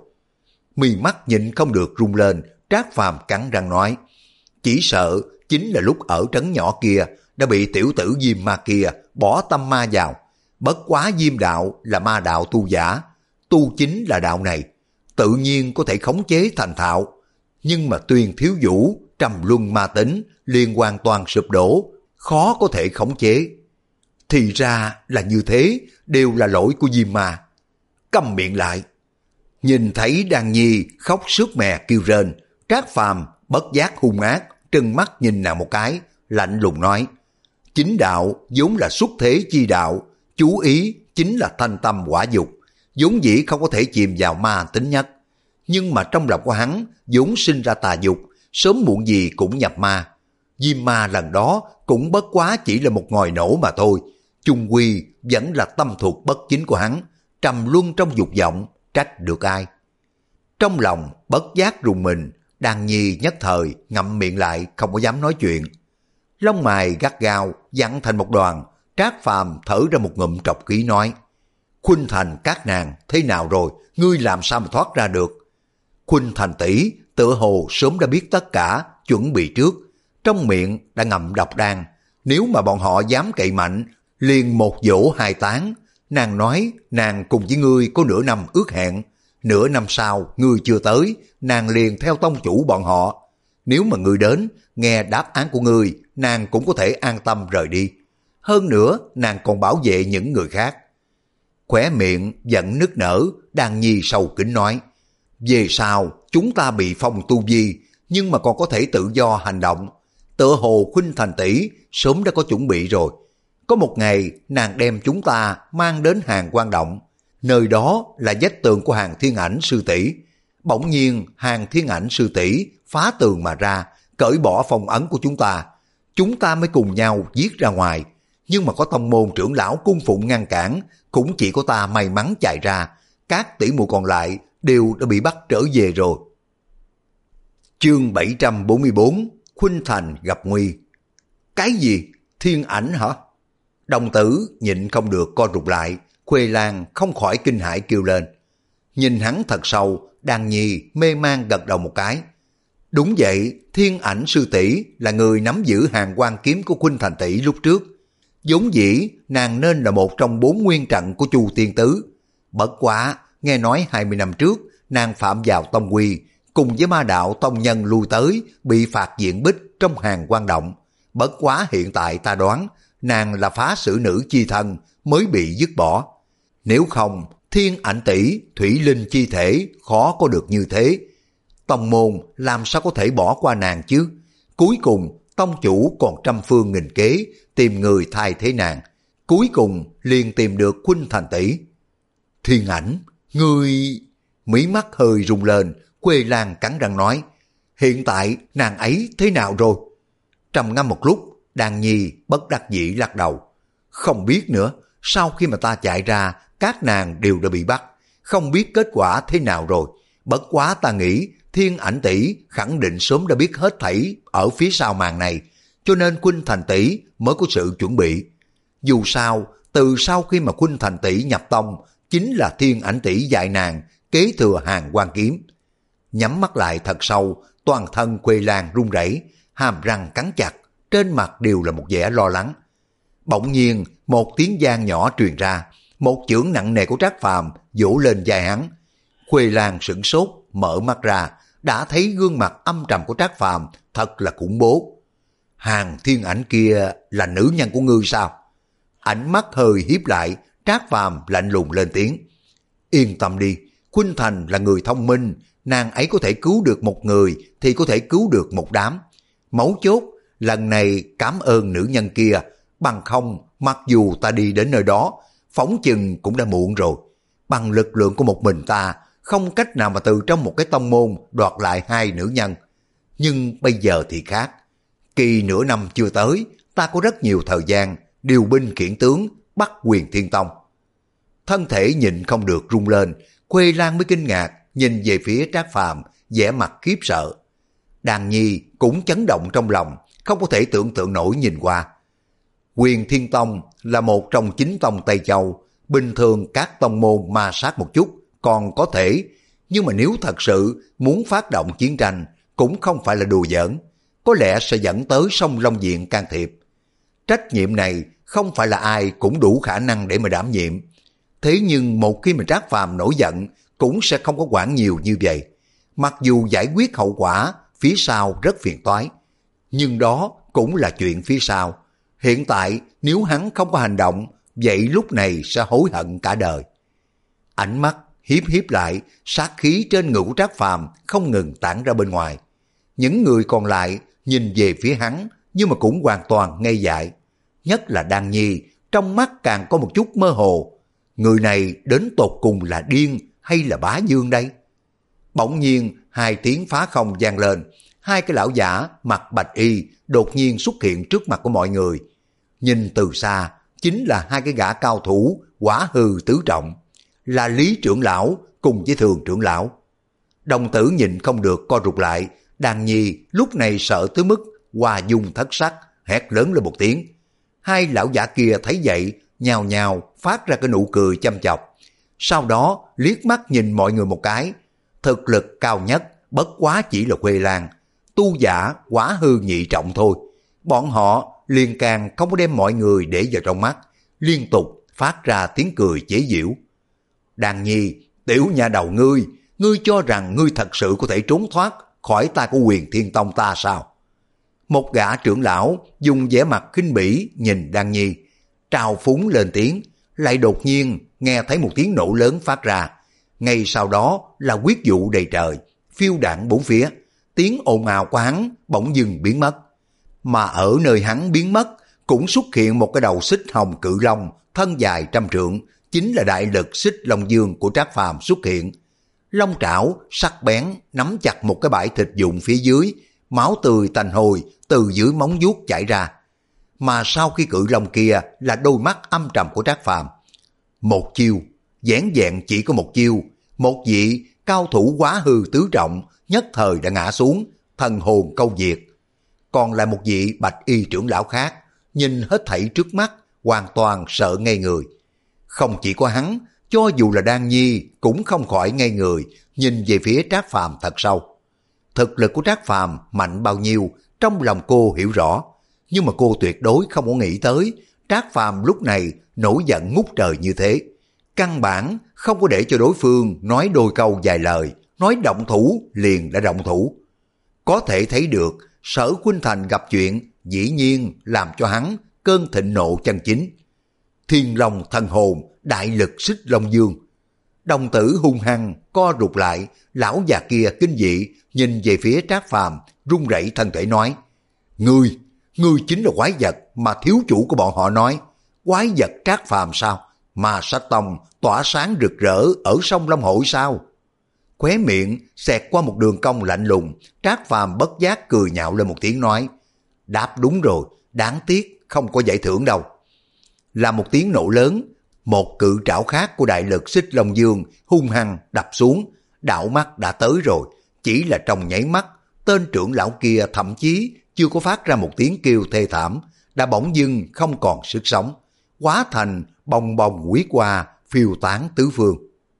Mi mắt nhịn không được rung lên, Trác Phàm cắn răng nói, chỉ sợ chính là lúc ở trấn nhỏ kia đã bị tiểu tử Diêm Ma kia bỏ tâm ma vào. Bất quá Diêm đạo là ma đạo tu giả, tu chính là đạo này, tự nhiên có thể khống chế thành thạo. Nhưng mà Tuyên Thiếu Vũ trầm luân ma tính liền hoàn toàn sụp đổ, khó có thể khống chế. Thì ra là như thế, đều là lỗi của Diêm Ma. Câm miệng lại. Nhìn thấy Đan Nhi khóc sướt mè kêu rên, Trác Phàm bất giác hung ác trừng mắt nhìn nàng một cái, lạnh lùng nói, chính đạo vốn là xuất thế chi đạo, chú ý chính là thanh tâm quả dục, vốn dĩ không có thể chìm vào ma tính nhất. Nhưng mà trong lòng của hắn vốn sinh ra tà dục, sớm muộn gì cũng nhập ma. Diêm Ma lần đó cũng bất quá chỉ là một ngòi nổ mà thôi, chung quy vẫn là tâm thuật bất chính của hắn, trầm luân trong dục vọng, trách được ai. Trong lòng bất giác rùng mình, Đan Nhi nhất thời ngậm miệng lại không có dám nói chuyện. Lông mày gắt gao dặn thành một đoàn, Trác Phàm thở ra một ngụm trọc khí nói, Khuynh Thành các nàng thế nào rồi, ngươi làm sao mà thoát ra được? Khuynh Thành tỷ tựa hồ sớm đã biết tất cả, chuẩn bị trước, trong miệng đã ngậm độc đan, nếu mà bọn họ dám cậy mạnh, liền một dỗ hai tán. Nàng nói nàng cùng với ngươi có nửa năm ước hẹn, nửa năm sau ngươi chưa tới, nàng liền theo tông chủ bọn họ. Nếu mà ngươi đến, nghe đáp án của ngươi, nàng cũng có thể an tâm rời đi. Hơn nữa, nàng còn bảo vệ những người khác. Khóe miệng giận nức nở, Đan Nhi sầu kính nói, về sau chúng ta bị phong tu vi, nhưng mà còn có thể tự do hành động. Tựa hồ Khuynh Thành tỷ sớm đã có chuẩn bị rồi. Có một ngày nàng đem chúng ta mang đến hàng quan động, Nơi đó là vách tường của hàng thiên ảnh sư tỷ. Bỗng nhiên hàng thiên ảnh sư tỷ phá tường mà ra, cởi bỏ phong ấn của chúng ta. Chúng ta mới cùng nhau giết ra ngoài. Nhưng mà có tông môn trưởng lão cung phụng ngăn cản, cũng chỉ có ta may mắn chạy ra. Các tỷ muội còn lại đều đã bị bắt trở về rồi. Chương bảy trăm bốn mươi bốn, Khuynh Thành gặp nguy. Cái gì? Thiên ảnh hả? Đồng tử nhịn không được co rụt lại, Khuê Lan không khỏi kinh hãi kêu lên. Nhìn hắn thật sâu, Đan Nhi mê man gật đầu một cái. Đúng vậy, thiên ảnh sư tỷ là người nắm giữ hàng quan kiếm của Khuynh Thành tỷ lúc trước. Vốn dĩ nàng nên là một trong bốn nguyên trận của Chu Tiên Tứ. Bất quá, nghe nói hai mươi năm trước, nàng phạm vào tông quy, cùng với ma đạo tông nhân lui tới, bị phạt diện bích trong hàng quan động. Bất quá hiện tại ta đoán, nàng là phá xử nữ chi thân mới bị dứt bỏ. Nếu không, thiên ảnh tỷ, thủy linh chi thể khó có được như thế. Tông môn làm sao có thể bỏ qua nàng chứ? Cuối cùng, tông chủ còn trăm phương nghìn kế tìm người thay thế nàng. Cuối cùng liền tìm được Khuynh Thành tỷ. Thiên ảnh, ngươi... Mí mắt hơi rung lên, Khuê Lan cắn răng nói. Hiện tại nàng ấy thế nào rồi? Trầm ngâm một lúc, Đan Nhi bất đắc dĩ lắc đầu. Không biết nữa, sau khi mà ta chạy ra, các nàng đều đã bị bắt. Không biết kết quả thế nào rồi. Bất quá ta nghĩ thiên ảnh tỷ khẳng định sớm đã biết hết thảy ở phía sau màn này, cho nên Khuynh Thành tỷ mới có sự chuẩn bị. Dù sao, từ sau khi mà Khuynh Thành tỷ nhập tông, chính là thiên ảnh tỷ dạy nàng kế thừa hàng quan kiếm. Nhắm mắt lại thật sâu, toàn thân Khuê Lan run rẩy, hàm răng cắn chặt, trên mặt đều là một vẻ lo lắng. Bỗng nhiên, một tiếng vang nhỏ truyền ra, một chưởng nặng nề của Trác Phàm vỗ lên vai hắn. Khuê Lan sửng sốt, mở mắt ra, đã thấy gương mặt âm trầm của Trác Phàm thật là khủng bố. Hàng thiên ảnh kia là nữ nhân của ngươi sao? Ánh mắt hơi hiếp lại, Trác Phàm lạnh lùng lên tiếng. Yên tâm đi, Khuynh Thành là người thông minh, nàng ấy có thể cứu được một người thì có thể cứu được một đám. Mấu chốt, lần này cảm ơn nữ nhân kia, bằng không mặc dù ta đi đến nơi đó, phỏng chừng cũng đã muộn rồi. Bằng lực lượng của một mình ta, không cách nào mà từ trong một cái tông môn đoạt lại hai nữ nhân. Nhưng bây giờ thì khác. Kỳ nửa năm chưa tới, ta có rất nhiều thời gian điều binh khiển tướng bắt Quyền Thiên Tông. Thân thể nhịn không được rung lên, Khuê Lan mới kinh ngạc nhìn về phía Trác Phàm, vẻ mặt khiếp sợ. Đan Nhi cũng chấn động trong lòng, không có thể tưởng tượng nổi nhìn qua. Quyền Thiên Tông là một trong chín tông Tây Châu, bình thường các tông môn ma sát một chút còn có thể, nhưng mà nếu thật sự muốn phát động chiến tranh cũng không phải là đùa giỡn, có lẽ sẽ dẫn tới Sông Long Diện can thiệp. Trách nhiệm này không phải là ai cũng đủ khả năng để mà đảm nhiệm. Thế nhưng một khi mà Trác Phàm nổi giận cũng sẽ không có quản nhiều như vậy. Mặc dù giải quyết hậu quả phía sau rất phiền toái, nhưng đó cũng là chuyện phía sau. Hiện tại nếu hắn không có hành động, vậy lúc này sẽ hối hận cả đời. Ánh mắt hiếp hiếp lại, sát khí trên người của Trác Phàm không ngừng tản ra bên ngoài. Những người còn lại nhìn về phía hắn nhưng mà cũng hoàn toàn ngây dại. Nhất là Đan Nhi, trong mắt càng có một chút mơ hồ. Người này đến tột cùng là điên hay là bá dương đây? Bỗng nhiên hai tiếng phá không vang lên, hai cái lão giả mặc bạch y đột nhiên xuất hiện trước mặt của mọi người. Nhìn từ xa, chính là hai cái gã cao thủ Hỏa Hư tứ trọng, là Lý trưởng lão cùng với Thường trưởng lão. Đồng tử nhìn không được co rụt lại, Đan Nhi lúc này sợ tới mức hoa dung thất sắc, hét lớn lên một tiếng. Hai lão giả kia thấy vậy, nhào nhào phát ra cái nụ cười chăm chọc. Sau đó liếc mắt nhìn mọi người một cái. Thực lực cao nhất bất quá chỉ là Khuê Lan, tu giả Hỏa Hư nhị trọng thôi. Bọn họ liền càng không có đem mọi người để vào trong mắt, liên tục phát ra tiếng cười chế giễu. Đan Nhi, tiểu nhà đầu ngươi, ngươi cho rằng ngươi thật sự có thể trốn thoát khỏi tay của Quyền Thiên Tông ta sao? Một gã trưởng lão dùng vẻ mặt khinh bỉ nhìn Đan Nhi, trào phúng lên tiếng, lại đột nhiên nghe thấy một tiếng nổ lớn phát ra. Ngay sau đó là huyết vụ đầy trời, phiêu đạn bốn phía, tiếng ồn ào của hắn bỗng dừng biến mất. Mà ở nơi hắn biến mất cũng xuất hiện một cái đầu xích hồng cự long thân dài trăm trượng, chính là đại lực xích long dương của Trác Phàm xuất hiện. Long trảo sắc bén nắm chặt một cái bãi thịt dụng phía dưới, máu tươi tanh hôi từ dưới móng vuốt chảy ra. Mà sau khi cự long kia là đôi mắt âm trầm của Trác Phàm. Một chiêu, vẻn vẹn chỉ có một chiêu, một vị cao thủ quá hư tứ trọng nhất thời đã ngã xuống, thần hồn câu diệt. Còn lại một vị bạch y trưởng lão khác, nhìn hết thảy trước mắt, hoàn toàn sợ ngây người. Không chỉ có hắn, cho dù là Đan Nhi cũng không khỏi ngây người, nhìn về phía Trác Phàm thật sâu. Thực lực của Trác Phàm mạnh bao nhiêu, trong lòng cô hiểu rõ, nhưng mà cô tuyệt đối không có nghĩ tới Trác Phàm lúc này nổi giận ngút trời như thế. Căn bản không có để cho đối phương nói đôi câu vài lời, nói động thủ liền đã động thủ. Có thể thấy được Sở Khuynh Thành gặp chuyện dĩ nhiên làm cho hắn cơn thịnh nộ chân chính. Thiên Long thần hồn, đại lực xích long dương. Đồng tử hung hăng co rụt lại, lão già kia kinh dị nhìn về phía Trác Phàm, run rẩy thân thể nói: Ngươi, ngươi chính là quái vật mà thiếu chủ của bọn họ nói. Quái vật Trác Phàm sao? Mà Sát Tông tỏa sáng rực rỡ ở sông Long Hội sao? Khóe miệng xẹt qua một đường cong lạnh lùng, Trác Phàm bất giác cười nhạo lên một tiếng nói: Đáp đúng rồi, đáng tiếc không có giải thưởng đâu. Là một tiếng nổ lớn, một cự trảo khác của đại lực xích long dương hung hăng đập xuống, đạo mắt đã tới rồi. Chỉ là trong nháy mắt, tên trưởng lão kia thậm chí chưa có phát ra một tiếng kêu thê thảm, đã bỗng dưng không còn sức sống, hóa thành bong bong huyết hoa phiêu tán tứ phương.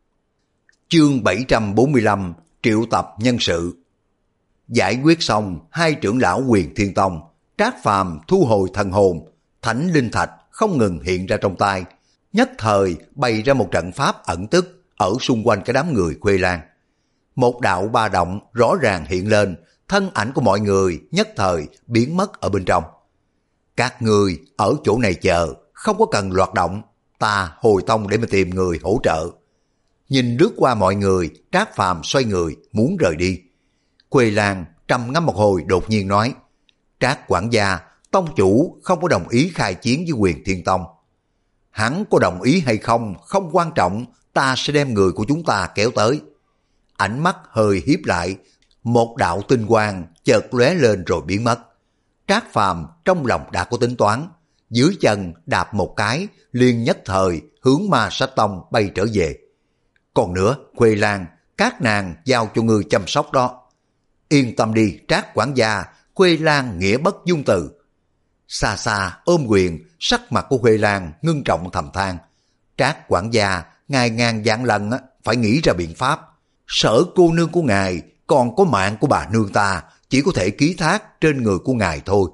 Chương bảy trăm bốn mươi lăm, triệu tập nhân sự. Giải quyết xong hai trưởng lão Huyền Thiên Tông, Trác Phàm thu hồi thần hồn, thánh linh thạch không ngừng hiện ra trong tay, nhất thời bày ra một trận pháp ẩn tức ở xung quanh cái đám người Khuê Lan. Một đạo ba động rõ ràng hiện lên, thân ảnh của mọi người nhất thời biến mất ở bên trong. Các người ở chỗ này chờ, không có cần loạt động, ta hồi tông để mà tìm người hỗ trợ. Nhìn lướt qua mọi người, Trác Phàm xoay người muốn rời đi. Khuê Lan trầm ngâm một hồi đột nhiên nói: Trác quản gia, tông chủ không có đồng ý khai chiến với Huyền Thiên Tông. Hắn có đồng ý hay không không quan trọng, ta sẽ đem người của chúng ta kéo tới. Ánh mắt hơi híp lại, một đạo tinh quang chợt lóe lên rồi biến mất. Trác Phàm trong lòng đã có tính toán, dưới chân đạp một cái, liền nhất thời hướng Ma Sát Tông bay trở về. Còn nữa, Khuê Lan, các nàng giao cho ngươi chăm sóc đó. Yên tâm đi Trác quản gia, Khuê Lan nghĩa bất dung từ. Xa xa ôm quyền, sắc mặt của Khuê Lan ngưng trọng thầm than: Trác quản gia, ngài ngàn vạn lần phải nghĩ ra biện pháp. Sở cô nương của ngài còn có mạng của bà nương ta, chỉ có thể ký thác trên người của ngài thôi.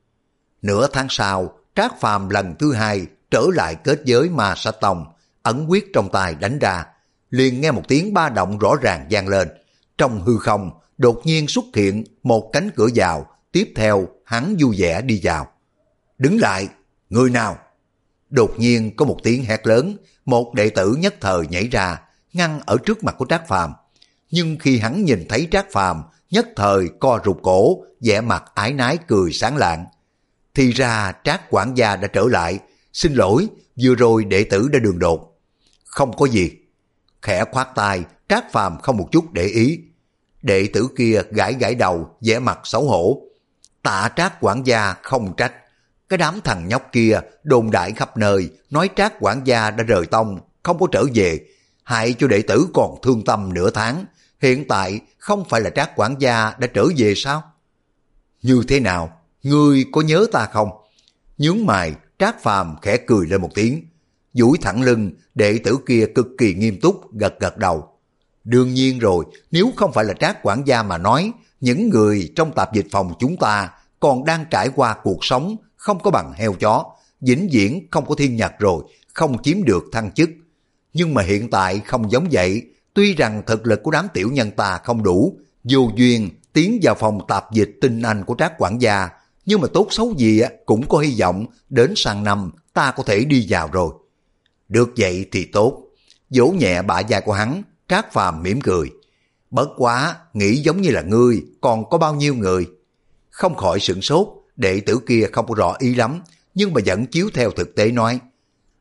Nửa tháng sau, Trác Phàm lần thứ hai trở lại kết giới Ma Sát Tông, ẩn quyết trong tay đánh ra, liền nghe một tiếng ba động rõ ràng vang lên. Trong hư không đột nhiên xuất hiện một cánh cửa vào, tiếp theo hắn vui vẻ đi vào. Đứng lại, người nào? Đột nhiên có một tiếng hét lớn, một đệ tử nhất thời nhảy ra, ngăn ở trước mặt của Trác Phàm. Nhưng khi hắn nhìn thấy Trác Phàm, nhất thời co rụt cổ, vẻ mặt ái nái cười sáng lạng. Thì ra Trác quản gia đã trở lại, xin lỗi, vừa rồi đệ tử đã đường đột. Không có gì. Khẽ khoát tay, Trác Phàm không một chút để ý. Đệ tử kia gãi gãi đầu, vẻ mặt xấu hổ. Tạ Trác quản gia không trách. Cái đám thằng nhóc kia đồn đại khắp nơi, nói Trác quản gia đã rời tông, không có trở về, hại cho đệ tử còn thương tâm nửa tháng. Hiện tại không phải là Trác quản gia đã trở về sao? Như thế nào? Ngươi có nhớ ta không? Nhướng mày, Trác Phàm khẽ cười lên một tiếng. Duỗi thẳng lưng, đệ tử kia cực kỳ nghiêm túc gật gật đầu. Đương nhiên rồi, nếu không phải là Trác quản gia mà nói, những người trong tạp dịch phòng chúng ta còn đang trải qua cuộc sống không có bằng heo chó, vĩnh viễn không có thiên nhật rồi, không chiếm được thăng chức. Nhưng mà hiện tại không giống vậy, tuy rằng thực lực của đám tiểu nhân ta không đủ, vô duyên tiến vào phòng tạp dịch tinh anh của Trác quản gia, nhưng mà tốt xấu gì cũng có hy vọng đến sang năm ta có thể đi vào rồi. Được vậy thì tốt. Vỗ nhẹ bả vai của hắn, Trác Phàm mỉm cười. Bất quá, nghĩ giống như là ngươi, còn có bao nhiêu người? Không khỏi sửng sốt, đệ tử kia không có rõ ý lắm, nhưng mà vẫn chiếu theo thực tế nói.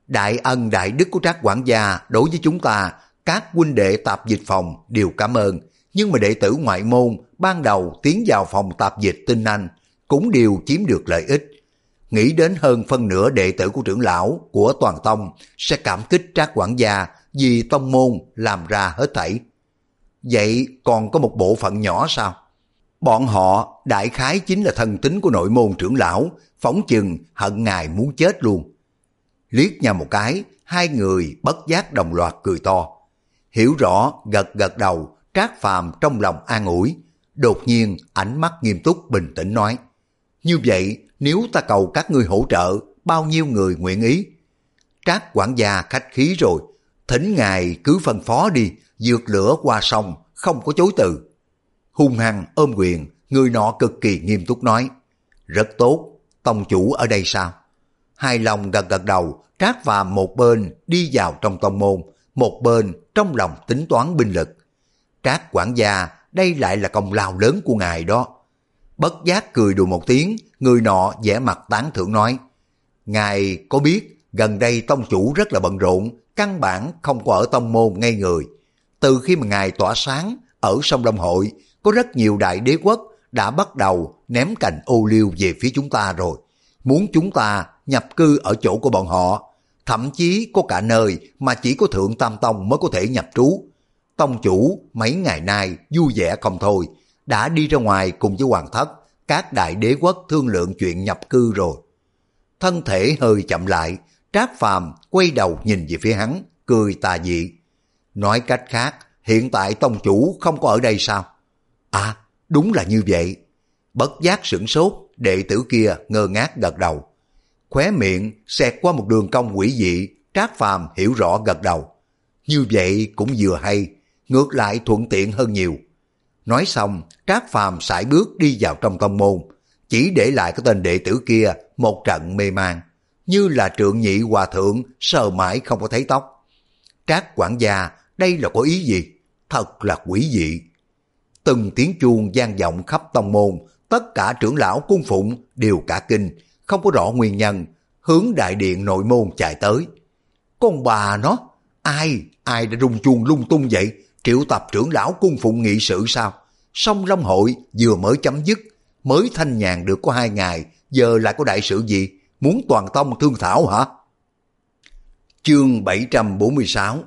Đại ân đại đức của Trác quản gia đối với chúng ta, các huynh đệ tạp dịch phòng đều cảm ơn, nhưng mà đệ tử ngoại môn ban đầu tiến vào phòng tạp dịch tinh anh cũng đều chiếm được lợi ích. Nghĩ đến hơn phân nửa đệ tử của trưởng lão của toàn tông sẽ cảm kích Trác quản gia vì tông môn làm ra hết thảy. Vậy còn có một bộ phận nhỏ sao? Bọn họ đại khái chính là thân tín của nội môn trưởng lão, phóng chừng hận ngài muốn chết luôn. Liếc nhau một cái, hai người bất giác đồng loạt cười to. Hiểu rõ gật gật đầu, Trác Phàm trong lòng an ủi. Đột nhiên ánh mắt nghiêm túc bình tĩnh nói: như vậy nếu ta cầu các ngươi hỗ trợ, bao nhiêu người nguyện ý? Trác quản gia khách khí rồi, thỉnh ngài cứ phân phó đi, vượt lửa qua sông, không có chối từ. Hung hăng ôm quyền, người nọ cực kỳ nghiêm túc nói: rất tốt, tông chủ ở đây sao? Hài lòng gật gật đầu. Trác Phàm một bên đi vào trong tông môn, một bên trong lòng tính toán binh lực. Trác quản gia, đây lại là công lao lớn của ngài đó. Bất giác cười đùa một tiếng, người nọ vẻ mặt tán thưởng nói: ngài có biết gần đây tông chủ rất là bận rộn, căn bản không có ở tông môn ngay người. Từ khi mà ngài tỏa sáng ở sông Long Hội, có rất nhiều đại đế quốc đã bắt đầu ném cành ô liu về phía chúng ta rồi, muốn chúng ta nhập cư ở chỗ của bọn họ. Thậm chí có cả nơi mà chỉ có Thượng Tam Tông mới có thể nhập trú. Tông chủ mấy ngày nay vui vẻ không thôi, đã đi ra ngoài cùng với hoàng thất, các đại đế quốc thương lượng chuyện nhập cư rồi. Thân thể hơi chậm lại, Trác Phàm quay đầu nhìn về phía hắn, cười tà dị. Nói cách khác, hiện tại tông chủ không có ở đây sao? À, đúng là như vậy. Bất giác sửng sốt, đệ tử kia ngơ ngác gật đầu. Khóe miệng xẹt qua một đường cong quỷ dị, Trác Phàm hiểu rõ gật đầu. Như vậy cũng vừa hay, ngược lại thuận tiện hơn nhiều. Nói xong, Trác Phàm sải bước đi vào trong tông môn, chỉ để lại cái tên đệ tử kia một trận mê man, như là trượng nhị hòa thượng sờ mãi không có thấy tóc. Trác quản gia, đây là có ý gì? Thật là quỷ dị. Từng tiếng chuông vang vọng khắp tông môn, tất cả trưởng lão cung phụng đều cả kinh, không có rõ nguyên nhân, hướng đại điện nội môn chạy tới. Con bà nó, ai, ai đã rung chuông lung tung vậy? Triệu tập trưởng lão cung phụng nghị sự sao? Song Long hội vừa mới chấm dứt, mới thanh nhàn được có hai ngày, giờ lại có đại sự gì? Muốn toàn tông thương thảo hả? Chương bảy trăm bốn mươi sáu.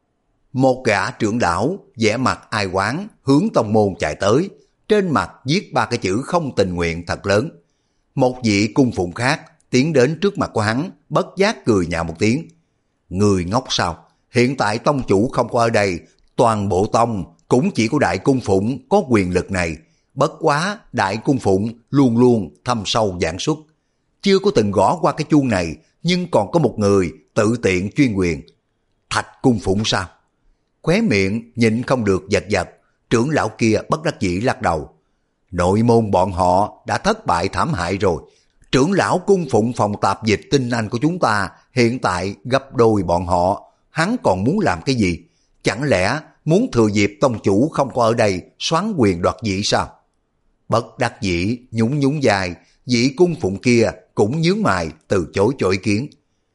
Một gã trưởng lão vẻ mặt ai oán hướng tông môn chạy tới, trên mặt viết ba cái chữ không tình nguyện thật lớn. Một vị cung phụng khác tiến đến trước mặt của hắn, bất giác cười nhạo một tiếng. Người ngốc sao? Hiện tại tông chủ không có ở đây, toàn bộ tông cũng chỉ có đại cung phụng có quyền lực này. Bất quá đại cung phụng luôn luôn thâm sâu giảng xuất, chưa có từng gõ qua cái chuông này, nhưng còn có một người tự tiện chuyên quyền. Thạch cung phụng sao? Khóe miệng nhịn không được giật giật, trưởng lão kia bất đắc dĩ lắc đầu. Nội môn bọn họ đã thất bại thảm hại rồi. Trưởng lão cung phụng phòng tạp dịch tinh anh của chúng ta hiện tại gấp đôi bọn họ, hắn còn muốn làm cái gì? Chẳng lẽ muốn thừa dịp tông chủ không có ở đây xoán quyền đoạt vị sao? Bất đắc dĩ nhún nhún dài, vị cung phụng kia cũng nhướng mày từ chối cho ý kiến.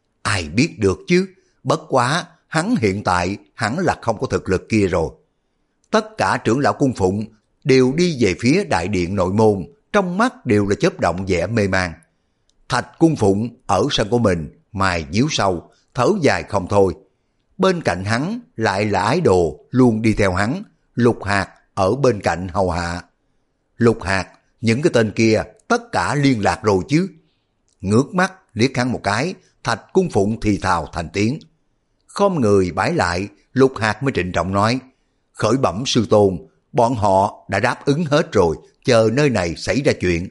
Ai biết được chứ, bất quá hắn hiện tại hẳn là không có thực lực kia rồi. Tất cả trưởng lão cung phụng đều đi về phía đại điện nội môn, trong mắt đều là chớp động vẻ mê man. Thạch cung phụng ở sân của mình, mày nhíu sâu, thở dài không thôi. Bên cạnh hắn lại là ái đồ luôn đi theo hắn, Lục Hạt ở bên cạnh hầu hạ. Lục Hạt, những cái tên kia tất cả liên lạc rồi chứ? Ngước mắt liếc hắn một cái, Thạch cung phụng thì thào thành tiếng. Khom người bái lại, Lục Hạt mới trịnh trọng nói, khởi bẩm sư tôn, bọn họ đã đáp ứng hết rồi, chờ nơi này xảy ra chuyện.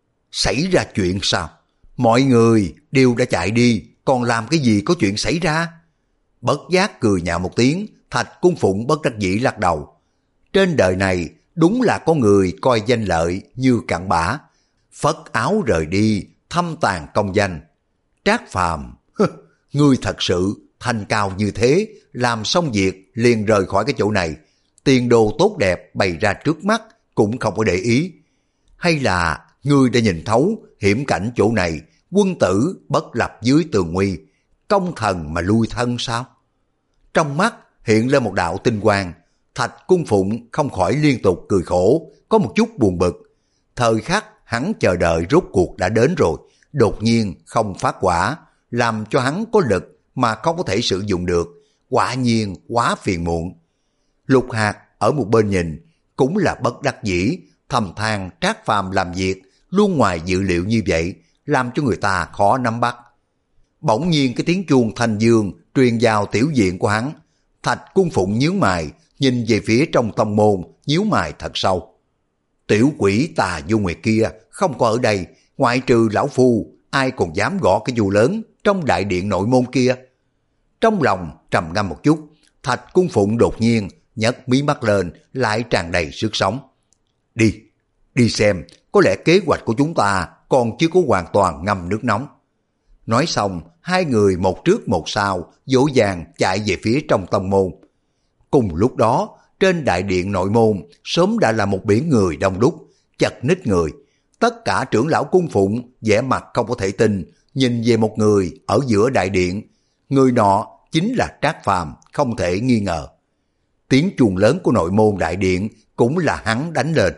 Xảy ra chuyện sao? Mọi người đều đã chạy đi, còn làm cái gì có chuyện xảy ra? Bất giác cười nhạo một tiếng, Thạch cung phụng bất đắc dĩ lắc đầu. Trên đời này đúng là có người coi danh lợi như cặn bã, phất áo rời đi, thâm tàn công danh. Trác Phàm, ngươi thật sự thanh cao như thế, làm xong việc liền rời khỏi cái chỗ này, tiền đồ tốt đẹp bày ra trước mắt cũng không có để ý. Hay là ngươi đã nhìn thấu hiểm cảnh chỗ này, quân tử bất lập dưới tường nguy, công thần mà lui thân sao? Trong mắt hiện lên một đạo tinh quang, Thạch Cung Phụng không khỏi liên tục cười khổ, có một chút buồn bực. Thời khắc hắn chờ đợi rốt cuộc đã đến rồi, đột nhiên không phát quả, làm cho hắn có lực mà không có thể sử dụng được, quả nhiên quá phiền muộn. Lục Hạt ở một bên nhìn, cũng là bất đắc dĩ, thầm than Trác Phàm làm việc luôn ngoài dự liệu như vậy, làm cho người ta khó nắm bắt. Bỗng nhiên cái tiếng chuông thanh dương truyền vào tiểu viện của hắn. Thạch Cung Phụng nhướng mày, nhìn về phía trong tông môn, nhíu mày thật sâu. Tiểu quỷ Tà Du Nguyệt kia không có ở đây, ngoại trừ lão phu, ai còn dám gõ cái dù lớn trong đại điện nội môn kia? Trong lòng trầm ngâm một chút, Thạch Cung Phụng đột nhiên nhấc mí mắt lên, lại tràn đầy sức sống. Đi, đi xem, có lẽ kế hoạch của chúng ta còn chưa có hoàn toàn ngâm nước nóng. Nói xong, hai người một trước một sau, dỗ dàng chạy về phía trong tông môn. Cùng lúc đó, trên đại điện nội môn, sớm đã là một biển người đông đúc, chật ních người. Tất cả trưởng lão cung phụng, vẻ mặt không có thể tin, nhìn về một người ở giữa đại điện. Người nọ chính là Trác Phàm, không thể nghi ngờ. Tiếng chuông lớn của nội môn đại điện cũng là hắn đánh lên.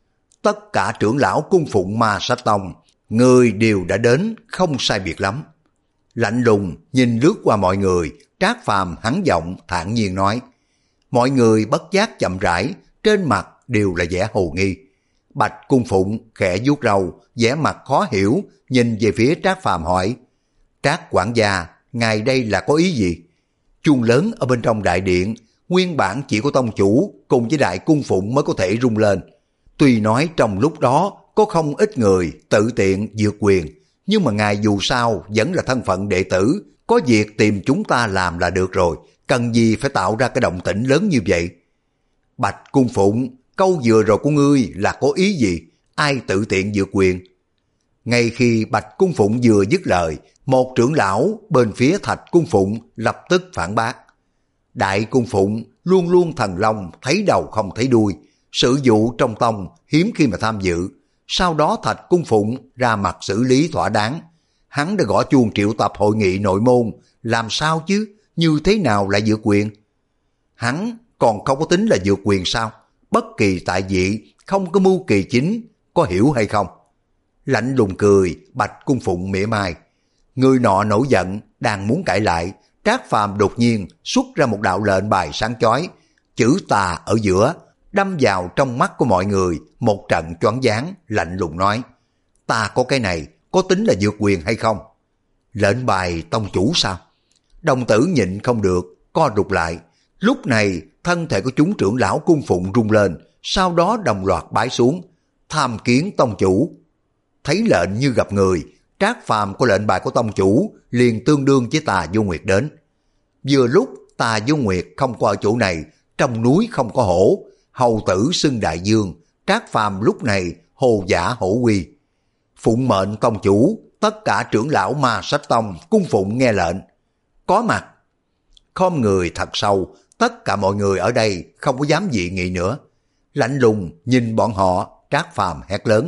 Tất cả trưởng lão cung phụng Ma Sát Tông, người đều đã đến, không sai biệt lắm. Lạnh lùng nhìn lướt qua mọi người, Trác Phàm hắn giọng thản nhiên nói. Mọi người bất giác chậm rãi, trên mặt đều là vẻ hồ nghi. Bạch Cung Phụng khẽ vuốt râu, vẻ mặt khó hiểu, nhìn về phía Trác Phàm hỏi. Trác quản gia, ngài đây là có ý gì? Chuông lớn ở bên trong đại điện, nguyên bản chỉ có tông chủ cùng với đại cung phụng mới có thể rung lên. Tuy nói trong lúc đó có không ít người tự tiện vượt quyền, nhưng mà ngài dù sao vẫn là thân phận đệ tử, có việc tìm chúng ta làm là được rồi, cần gì phải tạo ra cái động tĩnh lớn như vậy? Bạch Cung Phụng, câu vừa rồi của ngươi là có ý gì? Ai tự tiện vượt quyền? Ngay khi Bạch Cung Phụng vừa dứt lời, một trưởng lão bên phía Thạch Cung Phụng lập tức phản bác. Đại Cung Phụng luôn luôn thần long, thấy đầu không thấy đuôi, sự vụ trong tông hiếm khi mà tham dự. Sau đó Thạch Cung Phụng ra mặt xử lý thỏa đáng. Hắn đã gõ chuông triệu tập hội nghị nội môn, làm sao chứ, như thế nào lại vượt quyền? Hắn còn không có tính là vượt quyền sao? Bất kỳ tại vị, không có mưu kỳ chính, có hiểu hay không? Lạnh lùng cười, Bạch Cung Phụng mỉa mai. Người nọ nổi giận, đang muốn cãi lại, Trác Phàm đột nhiên xuất ra một đạo lệnh bài sáng chói, chữ tà ở giữa, đâm vào trong mắt của mọi người, một trận choáng váng, lạnh lùng nói. Ta có cái này, có tính là vượt quyền hay không? Lệnh bài tông chủ sao? Đồng tử nhịn không được, co rụt lại. Lúc này, thân thể của chúng trưởng lão cung phụng rung lên, sau đó đồng loạt bái xuống. Tham kiến tông chủ. Thấy lệnh như gặp người, Trác Phàm có lệnh bài của tông chủ, liền tương đương với Tà Du Nguyệt đến. Vừa lúc Tà Du Nguyệt không có ở chỗ này, trong núi không có hổ, hầu tử xưng đại dương, Trác Phàm lúc này hồ giả hổ uy. Phụng mệnh tông chủ, tất cả trưởng lão Ma Sách Tông cung phụng nghe lệnh. Có mặt. Khom người thật sâu, tất cả mọi người ở đây không có dám dị nghị nữa. Lạnh lùng nhìn bọn họ, Trác Phàm hét lớn.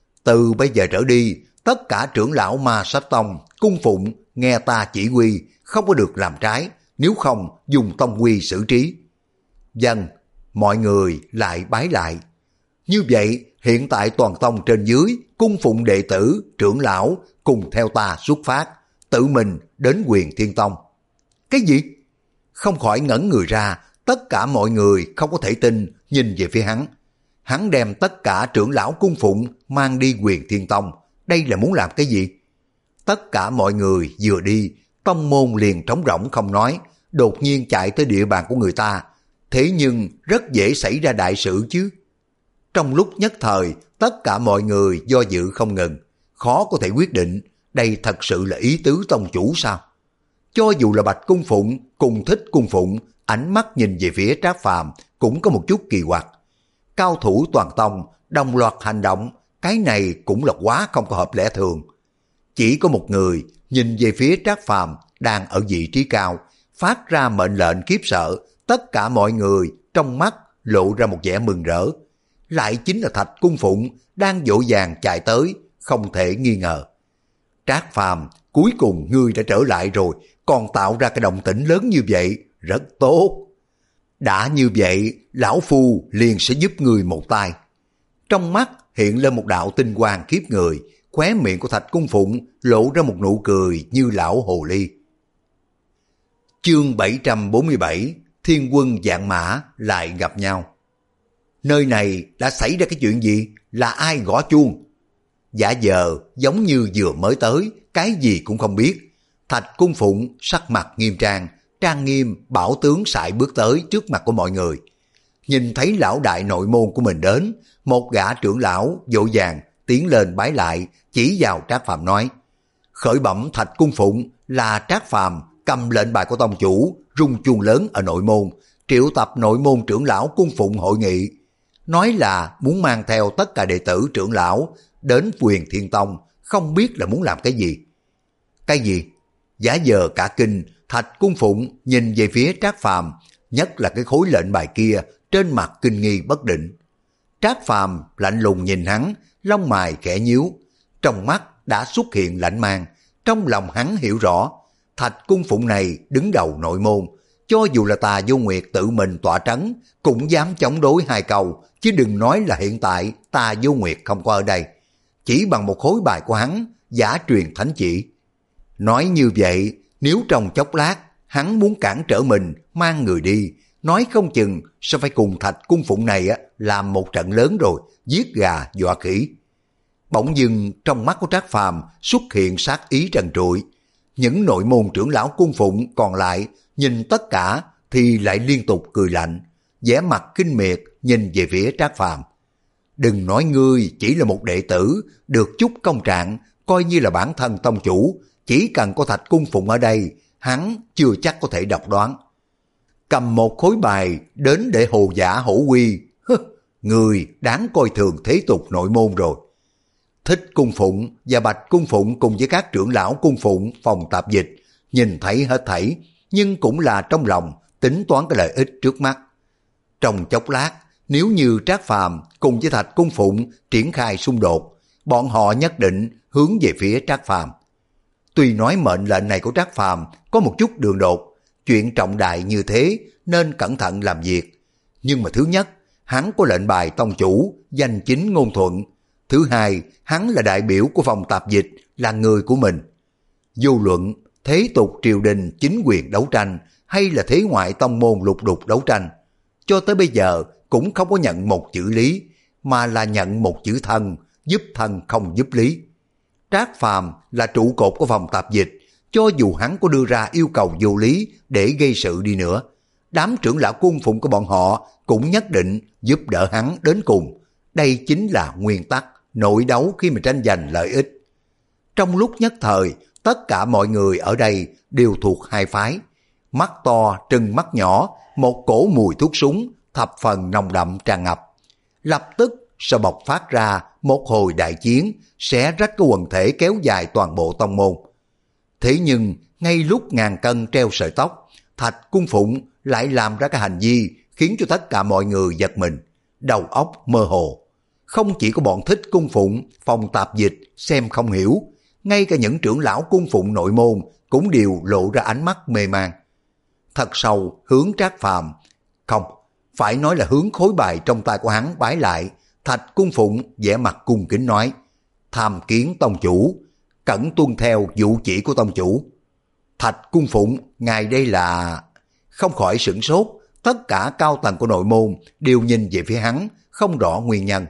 Từ bây giờ trở đi, tất cả trưởng lão Ma Sách Tông cung phụng nghe ta chỉ huy, không có được làm trái, nếu không dùng tông quy xử trí. Dân, mọi người lại bái lại. Như vậy, hiện tại toàn tông trên dưới, cung phụng đệ tử, trưởng lão cùng theo ta xuất phát, tự mình đến Quyền Thiên Tông. Cái gì? Không khỏi ngẩn người ra, tất cả mọi người không có thể tin, nhìn về phía hắn. Hắn đem tất cả trưởng lão cung phụng mang đi Quyền Thiên Tông, đây là muốn làm cái gì? Tất cả mọi người vừa đi, tông môn liền trống rỗng không nói, đột nhiên chạy tới địa bàn của người ta. Thế nhưng rất dễ xảy ra đại sự chứ. Trong lúc nhất thời, tất cả mọi người do dự không ngừng, khó có thể quyết định đây thật sự là ý tứ tông chủ sao. Cho dù là Bạch Cung Phụng cùng Thích Cung Phụng, ánh mắt nhìn về phía Trác Phàm cũng có một chút kỳ quặc. Cao thủ toàn tông đồng loạt hành động, cái này cũng là quá không có hợp lẽ thường. Chỉ có một người nhìn về phía Trác Phàm đang ở vị trí cao, phát ra mệnh lệnh khiếp sợ, tất cả mọi người trong mắt lộ ra một vẻ mừng rỡ. Lại chính là Thạch Cung Phụng đang dỗ dàng chạy tới, không thể nghi ngờ. Trác Phàm, cuối cùng ngươi đã trở lại rồi, còn tạo ra cái động tĩnh lớn như vậy, rất tốt. Đã như vậy, lão phu liền sẽ giúp người một tay. Trong mắt hiện lên một đạo tinh quang khiếp người, khóe miệng của Thạch Cung Phụng lộ ra một nụ cười như lão hồ ly. Chương bảy trăm bốn mươi bảy, Thiên quân vạn mã lại gặp nhau. Nơi này đã xảy ra cái chuyện gì? Là ai gõ chuông? Giả vờ giống như vừa mới tới, cái gì cũng không biết. Thạch Cung Phụng sắc mặt nghiêm trang, trang nghiêm bảo tướng sải bước tới trước mặt của mọi người. Nhìn thấy lão đại nội môn của mình đến, một gã trưởng lão vội vàng tiến lên bái lại, chỉ vào Trác Phàm nói: khởi bẩm Thạch Cung Phụng, là Trác Phàm cầm lệnh bài của tông chủ, rung chuông lớn ở nội môn, triệu tập nội môn trưởng lão Cung Phụng hội nghị, nói là muốn mang theo tất cả đệ tử trưởng lão đến Quyền Thiên Tông, không biết là muốn làm cái gì. Cái gì? Giả vờ cả kinh, Thạch Cung Phụng nhìn về phía Trác Phàm, nhất là cái khối lệnh bài kia, trên mặt kinh nghi bất định. Trác Phàm lạnh lùng nhìn hắn, lông mày khẽ nhíu, trong mắt đã xuất hiện lạnh mang. Trong lòng hắn hiểu rõ, Thạch Cung Phụng này đứng đầu nội môn, cho dù là Tà Vô Nguyệt tự mình tỏa trấn, cũng dám chống đối hai câu, chứ đừng nói là hiện tại Tà Vô Nguyệt không có ở đây. Chỉ bằng một khối bài của hắn, giả truyền thánh chỉ. Nói như vậy, nếu trong chốc lát, hắn muốn cản trở mình, mang người đi, nói không chừng sẽ phải cùng Thạch Cung Phụng này á làm một trận lớn rồi, giết gà dọa khỉ. Bỗng dưng trong mắt của Trác Phàm xuất hiện sát ý trần trụi. Những nội môn trưởng lão Cung Phụng còn lại nhìn tất cả thì lại liên tục cười lạnh, vẻ mặt kinh miệt nhìn về phía Trác Phàm. Đừng nói ngươi chỉ là một đệ tử, được chút công trạng, coi như là bản thân tông chủ, chỉ cần có Thạch Cung Phụng ở đây, hắn chưa chắc có thể độc đoán. Cầm một khối bài đến để hồ giả hổ quy, người đáng coi thường thế tục nội môn rồi. Thích Cung Phụng và Bạch Cung Phụng cùng với các trưởng lão Cung Phụng phòng tạp dịch nhìn thấy hết thảy, nhưng cũng là trong lòng tính toán cái lợi ích trước mắt. Trong chốc lát, nếu như Trác Phàm cùng với Thạch Cung Phụng triển khai xung đột, bọn họ nhất định hướng về phía Trác Phàm. Tuy nói mệnh lệnh này của Trác Phàm có một chút đường đột, chuyện trọng đại như thế nên cẩn thận làm việc, nhưng mà thứ nhất, hắn có lệnh bài tông chủ, danh chính ngôn thuận. Thứ hai, hắn là đại biểu của phòng tạp dịch, là người của mình. Vô luận thế tục triều đình chính quyền đấu tranh hay là thế ngoại tông môn lục đục đấu tranh, cho tới bây giờ cũng không có nhận một chữ lý, mà là nhận một chữ thân, giúp thân không giúp lý. Trác Phàm là trụ cột của phòng tạp dịch, cho dù hắn có đưa ra yêu cầu vô lý để gây sự đi nữa, đám trưởng lão Cung Phụng của bọn họ cũng nhất định giúp đỡ hắn đến cùng. Đây chính là nguyên tắc nội đấu khi mà tranh giành lợi ích. Trong lúc nhất thời, tất cả mọi người ở đây đều thuộc hai phái. Mắt to trừng mắt nhỏ, một cổ mùi thuốc súng thập phần nồng đậm tràn ngập. Lập tức sẽ bộc phát ra một hồi đại chiến, xé rách cái quần thể kéo dài toàn bộ tông môn. Thế nhưng ngay lúc ngàn cân treo sợi tóc, Thạch Cung Phụng lại làm ra cái hành vi khiến cho tất cả mọi người giật mình, đầu óc mơ hồ. Không chỉ có bọn Thích Cung Phụng phòng tạp dịch xem không hiểu, ngay cả những trưởng lão Cung Phụng nội môn cũng đều lộ ra ánh mắt mê man. Thật sâu hướng Trác Phàm, không, phải nói là hướng khối bài trong tay của hắn bái lại. Thạch Cung Phụng vẻ mặt cung kính nói: tham kiến tông chủ, cẩn tuân theo vụ chỉ của tông chủ. Thạch Cung Phụng, ngài đây là... Không khỏi sửng sốt, tất cả cao tầng của nội môn đều nhìn về phía hắn, không rõ nguyên nhân.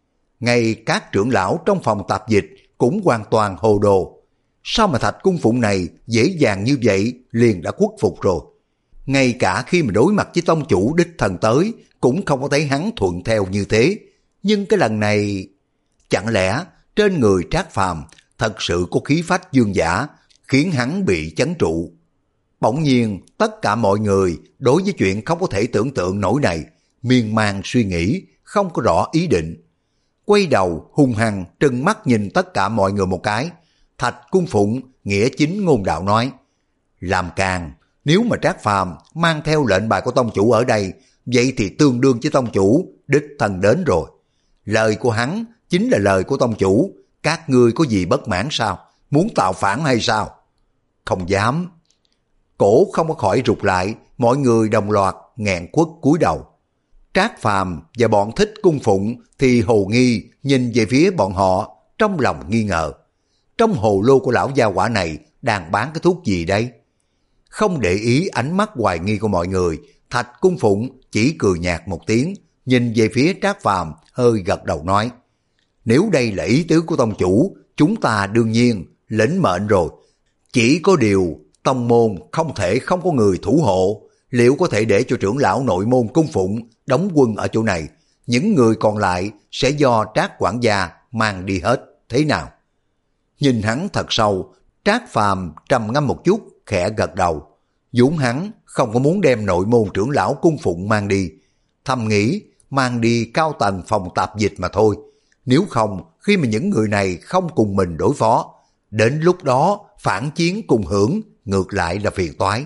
Ngay các trưởng lão trong phòng tạp dịch cũng hoàn toàn hồ đồ. Sao mà Thạch Cung Phụng này dễ dàng như vậy liền đã khuất phục rồi? Ngay cả khi mà đối mặt với tông chủ đích thần tới, cũng không có thấy hắn thuận theo như thế. Nhưng cái lần này, chẳng lẽ trên người Trác Phàm thật sự có khí phách dương giả, khiến hắn bị chấn trụ? Bỗng nhiên, tất cả mọi người đối với chuyện không có thể tưởng tượng nổi này, miên man suy nghĩ, không có rõ ý định. Quay đầu hung hăng trừng mắt nhìn tất cả mọi người một cái. Thạch Cung Phụng nghĩa chính ngôn đạo nói: làm càng, nếu mà Trác Phàm mang theo lệnh bài của tông chủ ở đây, vậy thì tương đương với tông chủ đích thân đến rồi. Lời của hắn chính là lời của tông chủ, các ngươi có gì bất mãn sao? Muốn tạo phản hay sao? Không dám. cổ không có khỏi rụt lại, mọi người đồng loạt nghẹn quất cúi đầu. Trác Phàm và bọn Thích Cung Phụng thì hồ nghi nhìn về phía bọn họ, trong lòng nghi ngờ. Trong hồ lô của lão gia quả này đang bán cái thuốc gì đây? Không để ý ánh mắt hoài nghi của mọi người, Thạch Cung Phụng chỉ cười nhạt một tiếng, nhìn về phía Trác Phàm hơi gật đầu nói: nếu đây là ý tứ của tông chủ, chúng ta đương nhiên lĩnh mệnh rồi. Chỉ có điều tông môn không thể không có người thủ hộ, liệu có thể để cho trưởng lão nội môn Cung Phụng đóng quân ở chỗ này, những người còn lại sẽ do Trác quản gia mang đi hết, thế nào? Nhìn hắn thật sâu, Trác Phàm trầm ngâm một chút, khẽ gật đầu. vốn hắn không có muốn đem nội môn trưởng lão Cung Phụng mang đi, thầm nghĩ mang đi cao tầng phòng tạp dịch mà thôi. Nếu không, khi mà những người này không cùng mình đối phó, đến lúc đó phản chiến cùng hưởng, ngược lại là phiền toái.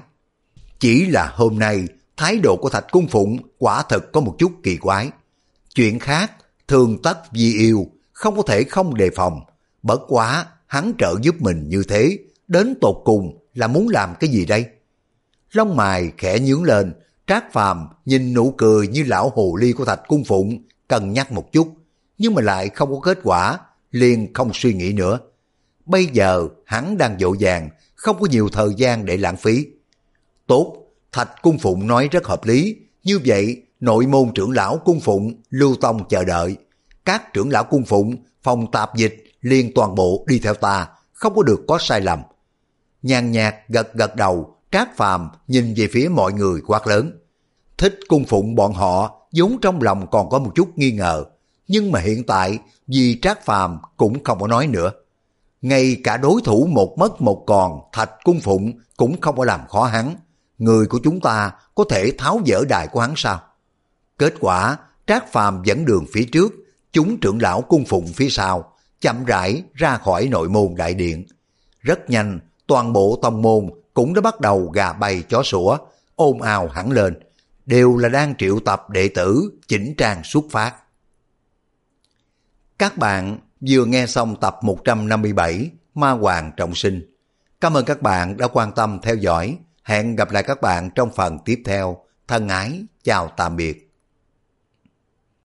Chỉ là hôm nay, thái độ của Thạch Cung Phụng quả thật có một chút kỳ quái. Chuyện khác, thường tất vì yêu, không có thể không đề phòng. Bất quá, hắn trợ giúp mình như thế, đến tột cùng là muốn làm cái gì đây? Lông mày khẽ nhướng lên, Trác Phàm nhìn nụ cười như lão hồ ly của Thạch Cung Phụng, cân nhắc một chút, nhưng mà lại không có kết quả, liền không suy nghĩ nữa. Bây giờ hắn đang vội vàng, không có nhiều thời gian để lãng phí. Tốt, Thạch Cung Phụng nói rất hợp lý, như vậy nội môn trưởng lão Cung Phụng, Lưu Tông chờ đợi. Các trưởng lão Cung Phụng, phòng tạp dịch liền toàn bộ đi theo ta, không có được có sai lầm. Nhàn nhạt gật gật đầu, Trác Phàm nhìn về phía mọi người quát lớn. Thích Cung Phụng bọn họ vốn trong lòng còn có một chút nghi ngờ, nhưng mà hiện tại vì Trác Phàm cũng không có nói nữa. Ngay cả đối thủ một mất một còn, Thạch Cung Phụng cũng không có làm khó hắn. Người của chúng ta có thể tháo dỡ đài của hắn sao? Kết quả, Trác Phàm dẫn đường phía trước, chúng trưởng lão Cung Phụng phía sau, chậm rãi ra khỏi nội môn đại điện. Rất nhanh, toàn bộ tông môn cũng đã bắt đầu gà bay chó sủa, ồn ào hẳn lên, đều là đang triệu tập đệ tử chỉnh trang xuất phát. Các bạn vừa nghe xong tập một trăm năm mươi bảy Ma Hoàng Trọng Sinh. Cảm ơn các bạn đã quan tâm theo dõi. Hẹn gặp lại các bạn trong phần tiếp theo. Thân ái, chào tạm biệt.